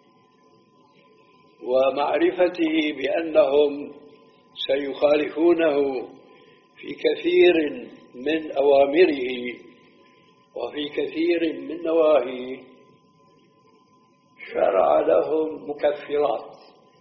ومعرفته بأنهم سيخالفونه في كثير من أوامره وفي كثير من نواهيه شرع لهم مكفرات،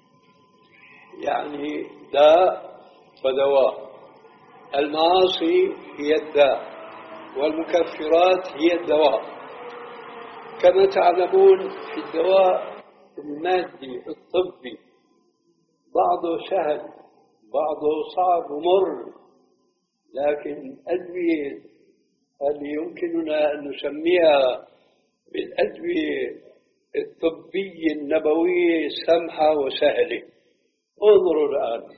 يعني داء ودواء. المعاصي هي الداء والمكفرات هي الدواء. كما تعلمون في الدواء المادي الطبي بعضه سهل بعضه صعب ومر، لكن أدوية اللي يمكننا أن نسميها بالأدوية الطبية النبوية سمحة وسهلة. انظروا الآن: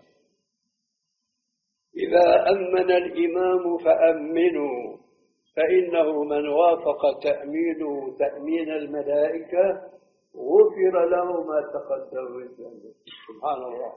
إذا أمن الإمام فأمنوا فإنه من وافق تأمينه تأمين الملائكة غفر له ما تقدم من ذنبه. سبحان الله،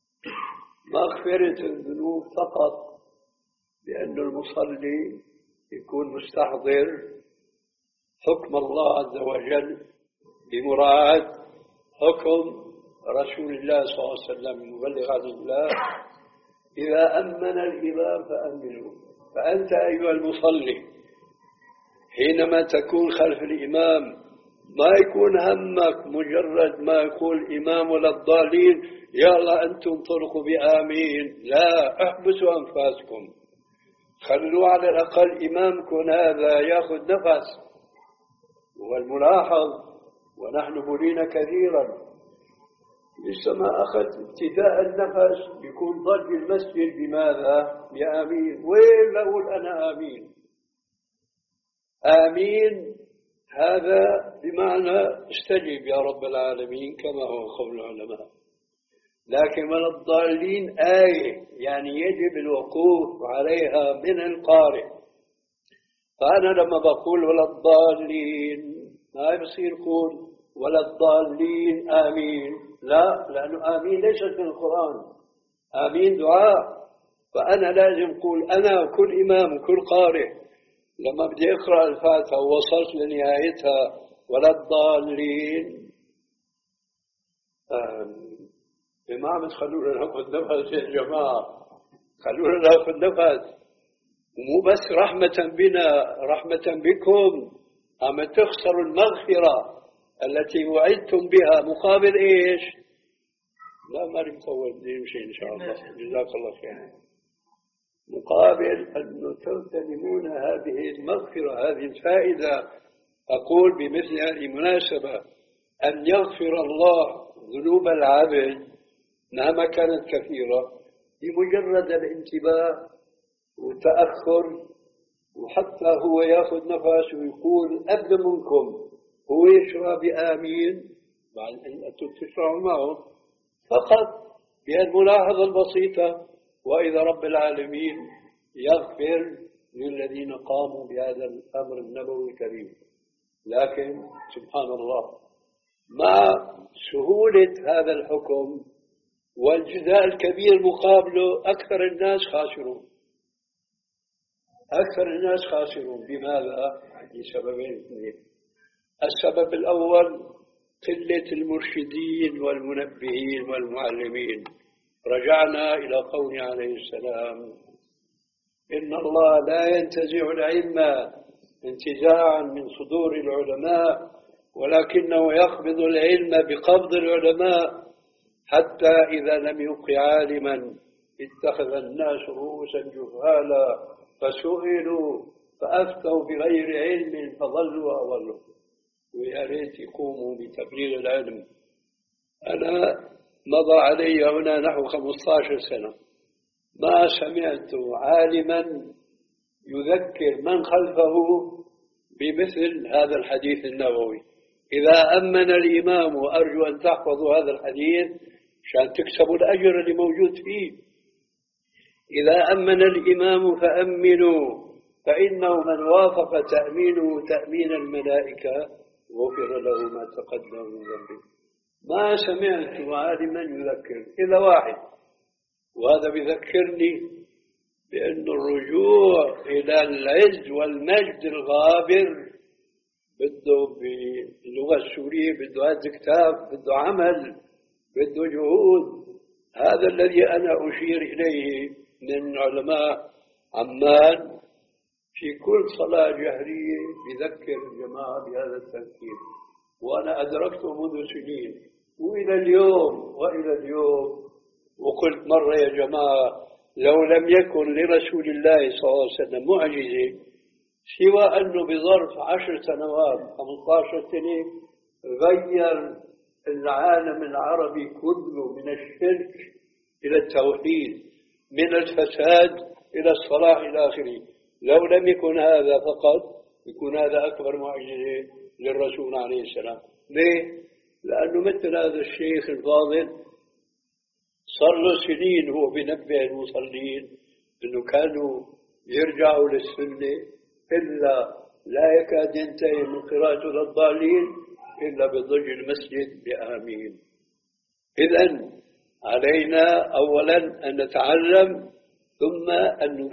مغفرة الذنوب فقط لأن المصلي يكون مستحضر حكم الله عز وجل بمراعاة حكم رسول الله صلى الله عليه وسلم المبلغ عن الله. إذا أمن الإمام فأمنوا. فأنت أيها المصلي حينما تكون خلف الإمام ما يكون همك مجرد ما يقول الإمام ولا الضالين يلا أنتم طرقوا بآمين، لا، احبسوا أنفاسكم، خلوا على الأقل إمامكم هذا يأخذ نفس. والملاحظ ونحن بلينا كثيرا لسه ما أخذت ابتداء النفس بيكون ضج المسجد بماذا؟ بآمين. وين لأقول أنا آمين؟ آمين هذا بمعنى استجب يا رب العالمين كما هو قول العلماء. لكن من الضالين آية يعني يجب الوقوف عليها من القارئ. فأنا لما بقول ولا الضالين ما بصير قول ولا الضالين آمين، لا، لأنه آمين ليست من القرآن، آمين دعاء. فأنا لازم أقول أنا كل إمام كل قارئ لما بدي أقرأ الفاتحة ووصلت لنهايتها ولا الضالين آمين. بمعنى خلونا ناخذ نفس يا جماعة، خلونا ناخذ نفس، مو بس رحمة بنا رحمة بكم، أما تخسروا المغفرة التي وعدتم بها مقابل إيش؟ لا ما نطول نمشي إن شاء الله، جزاك الله خير. مقابل أن تغتنمون هذه المغفرة هذه الفائدة. أقول بمثل هذه المناسبة أن يغفر الله ذنوب العبد مهما كانت كثيرة بمجرد الانتباه والتأخر، وحتى هو يأخذ نفس ويقول قبل منكم هو يشرب بآمين بعد أن أنتم تشربوا معه فقط بهالملاحظة البسيطة، وإذا رب العالمين يغفر للذين قاموا بهذا الأمر النبوي الكريم. لكن سبحان الله مع سهولة هذا الحكم والجزاء الكبير مقابله أكثر الناس خاسرون، أكثر الناس خاسرون. بماذا؟ لسببين اثنين. السبب الأول قلة المرشدين والمنبهين والمعلمين. رجعنا إلى قول عليه السلام إن الله لا ينتزع العلم انتزاعا من صدور العلماء، ولكنه يقبض العلم بقبض العلماء، حتى إذا لم يبق عالما اتخذ الناس رؤوسا جهالا فسئلوا فأفتوا بغير علم فضلوا وأضلوا. ويا ريت يقوموا بتبليغ العلم. أنا مضى علي هنا نحو خمسة عشر سنة ما سمعت عالما يذكر من خلفه بمثل هذا الحديث النبوي. إذا أمن الإمام، وأرجو أن تحفظوا هذا الحديث عشان تكسبوا الأجر اللي موجود فيه، إذا أمن الإمام فأمنوا فإنه من وافق تأمينه تأمين الملائكة غفر له ما تقدم من ذنبه. ما سمعت عالما يذكر إلا واحد، وهذا بذكرني بأن الرجوع إلى العز والمجد الغابر بده باللغة السورية بده هذا كتاب، بده عمل، بده جهود. هذا الذي أنا أشير إليه من علماء عمان في كل صلاة جهرية بذكر الجماعة بهذا التذكير، وأنا أدركته منذ سنين وإلى اليوم وإلى اليوم. وقلت مرة يا جماعة لو لم يكن لرسول الله صلى الله عليه وسلم معجزة سوى أنه بظرف عشر سنوات خمسة عشر سنة غير العالم العربي كله من الشرك إلى التوحيد، من الفساد إلى الصلاح إلى آخره، لو لم يكن هذا فقط يكون هذا أكبر معجزة للرسول عليه السلام. ليه؟ لأنه مثل هذا الشيخ الفاضل صار له سنين هو بنبه المصلين أنه كانوا يرجعوا للسنة إلا لا يكاد ينتهي من قراءة الضالين إلا بضج المسجد بآمين. إذن علينا أولا أن نتعلم ثم أن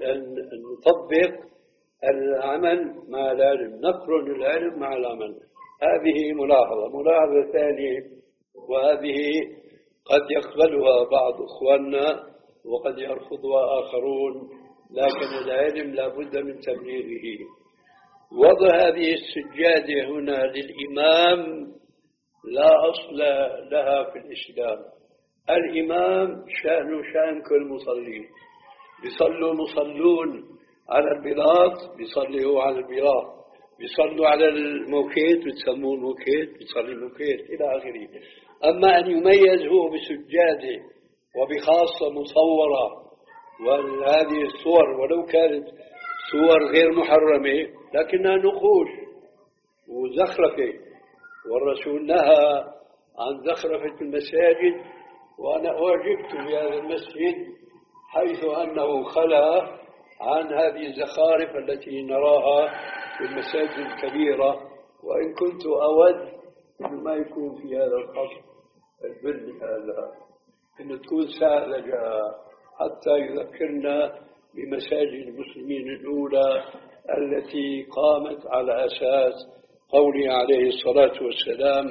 نطبق العمل مع العلم، نقرن العلم مع العمل. هذه ملاحظة. ملاحظة ثانية، وهذه قد يقبلها بعض إخواننا وقد يرفضها آخرون، لكن العلم لا بد من تبليغه. وضع هذه السجادة هنا للإمام لا أصل لها في الإسلام. الإمام شأنه شأن كل مصلين. بيصلوا مصلون على البلاط بيصلي هو على بيصلوا على الموكيت بتسموه الموكيت بتصلي الموكيت إلى آخره. أما أن يميز هو بسجاده وبخاصة مصورة، وهذه الصور ولو كانت صور غير محرمة لكنها نقوش وزخرفة، والرسول نهى عن زخرفة المساجد. وأنا أعجبت بهذا المسجد حيث أنه خلا عن هذه الزخارف التي نراها في المساجد الكبيرة، وإن كنت أود ما يكون في هذا القصر البني هذا، أن تكون ساذجة حتى يذكرنا بمساجد المسلمين الأولى التي قامت على أساس قوله عليه الصلاة والسلام: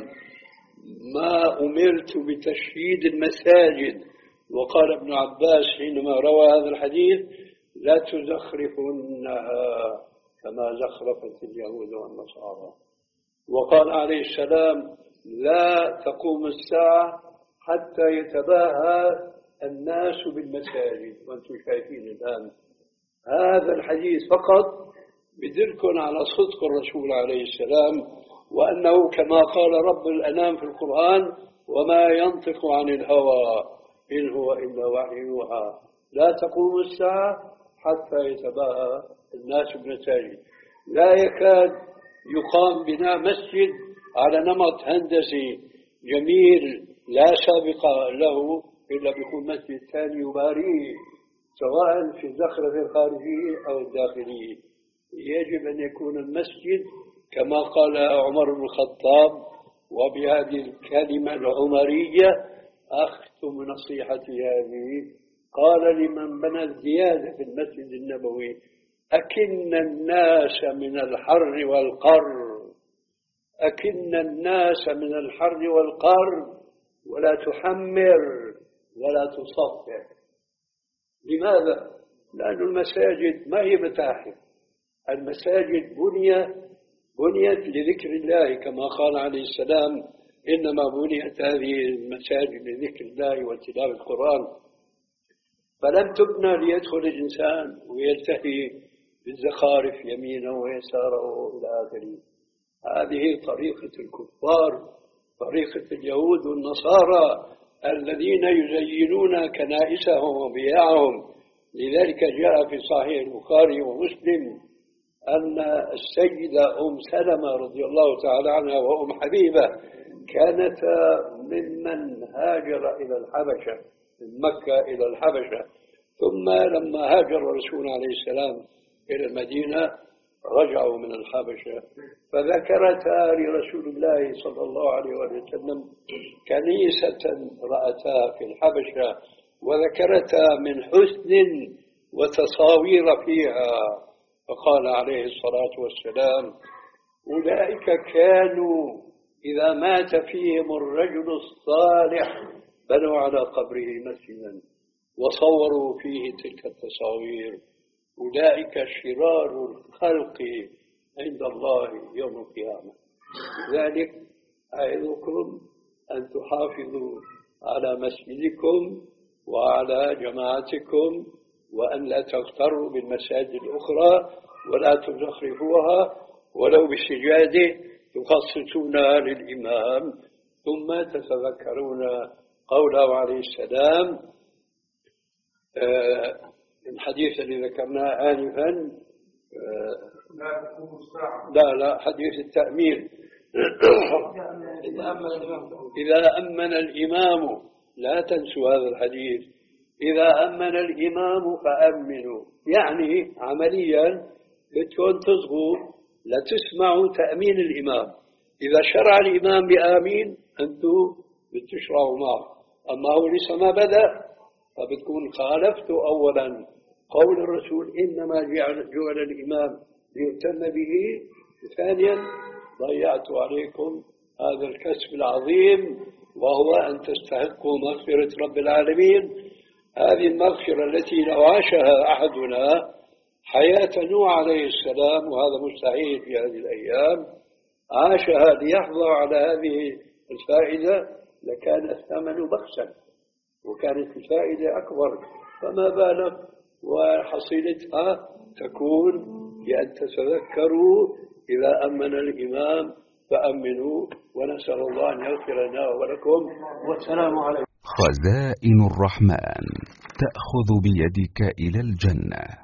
ما أمرت بتشييد المساجد. وقال ابن عباس حينما روى هذا الحديث: لا تزخرفنها كما زخرفت اليهود والنصارى. وقال عليه السلام: لا تقوم الساعة حتى يتباهى الناس بالمساجد. وأنتم شايفين الآن هذا الحديث فقط بدلكم على صدق الرسول عليه السلام، وأنه كما قال رب الأنام في القرآن: وما ينطق عن الهوى إن هو إلا وحي يوحى. لا تقوم الساعة حتى يتباهى الناس بالمساجد. لا يكاد يقام بناء مسجد على نمط هندسي جميل لا سابق له إلا بيكون مسجد ثاني يباريه، سواء في الزخرفة الخارجية أو الداخلية. يجب أن يكون المسجد كما قال عمر بن الخطاب، وبهذه الكلمة العمرية أختم نصيحتي هذه، قال لمن بنى الزيادة في المسجد النبوي: أكن الناس من الحر والقر، أكن الناس من الحر والقر، ولا تحمر ولا تصفر. لماذا؟ لأن المساجد ما هي متاحف، المساجد بنيت بنيت لذكر الله كما قال عليه السلام: إنما بنيت هذه المساجد لذكر الله وتلاوة القرآن. فلم تبنى ليدخل الإنسان ويلتهي بالزخارف يمينا ويساره إلى آخره. هذه طريقة الكفار، طريقة اليهود والنصارى الذين يزينون كنائسهم وبياعهم. لذلك جاء في صحيح البخاري ومسلم أن السيدة أم سلمة رضي الله تعالى عنها وأم حبيبة كانتا ممن هاجر إلى الحبشة، من مكة إلى الحبشة، ثم لما هاجر الرسول عليه السلام إلى المدينة رجعوا من الحبشة، فذكرتا لرسول الله صلى الله عليه وسلم كنيسة رأتها في الحبشة، وذكرتا من حسن وتصاوير فيها، فقال عليه الصلاة والسلام: أولئك كانوا إذا مات فيهم الرجل الصالح بنوا على قبره مسجدا وصوروا فيه تلك التصاوير، أولئك شرار الخلق عند الله يوم القيامة. لذلك أعظكم أن تحافظوا على مسجدكم وعلى جماعتكم، وأن لا تغتروا بالمساجد الأخرى ولا تزخرفوها ولو بالسجادة تخصصونها للإمام، ثم تتذكرون قوله عليه السلام الحديث الذي ذكرناه آنفا: لا لا حديث التأمين إذا أمن الإمام، لا تنسوا هذا الحديث، إذا أمن الإمام فأمنوا. يعني عمليا بدكم تصغوا لا تسمعوا تأمين الإمام، إذا شرع الإمام بآمين أنتم بتشرعوا معه، أما هو لسه ما بدأ فبتكون خالفتوا أولا قول الرسول: إنما جعل, جعل الإمام ليؤتم به، ثانيا ضيعت عليكم هذا الكسب العظيم وهو أن تستحقوا مغفرة رب العالمين. هذه المغفرة التي لو عاشها أحدنا حياة نوح عليه السلام، وهذا مستحيل في هذه الأيام، عاشها ليحظى على هذه الفائدة لكان الثمن بخسا وكانت الفائدة أكبر، فما بالك وحصيلتها تكون بأن تتذكروا إذا أمن الإمام فأمنوا، ونسأل الله أن يغفر لنا ولكم، والسلام عليكم. خزائن الرحمن تأخذ بيدك إلى الجنة.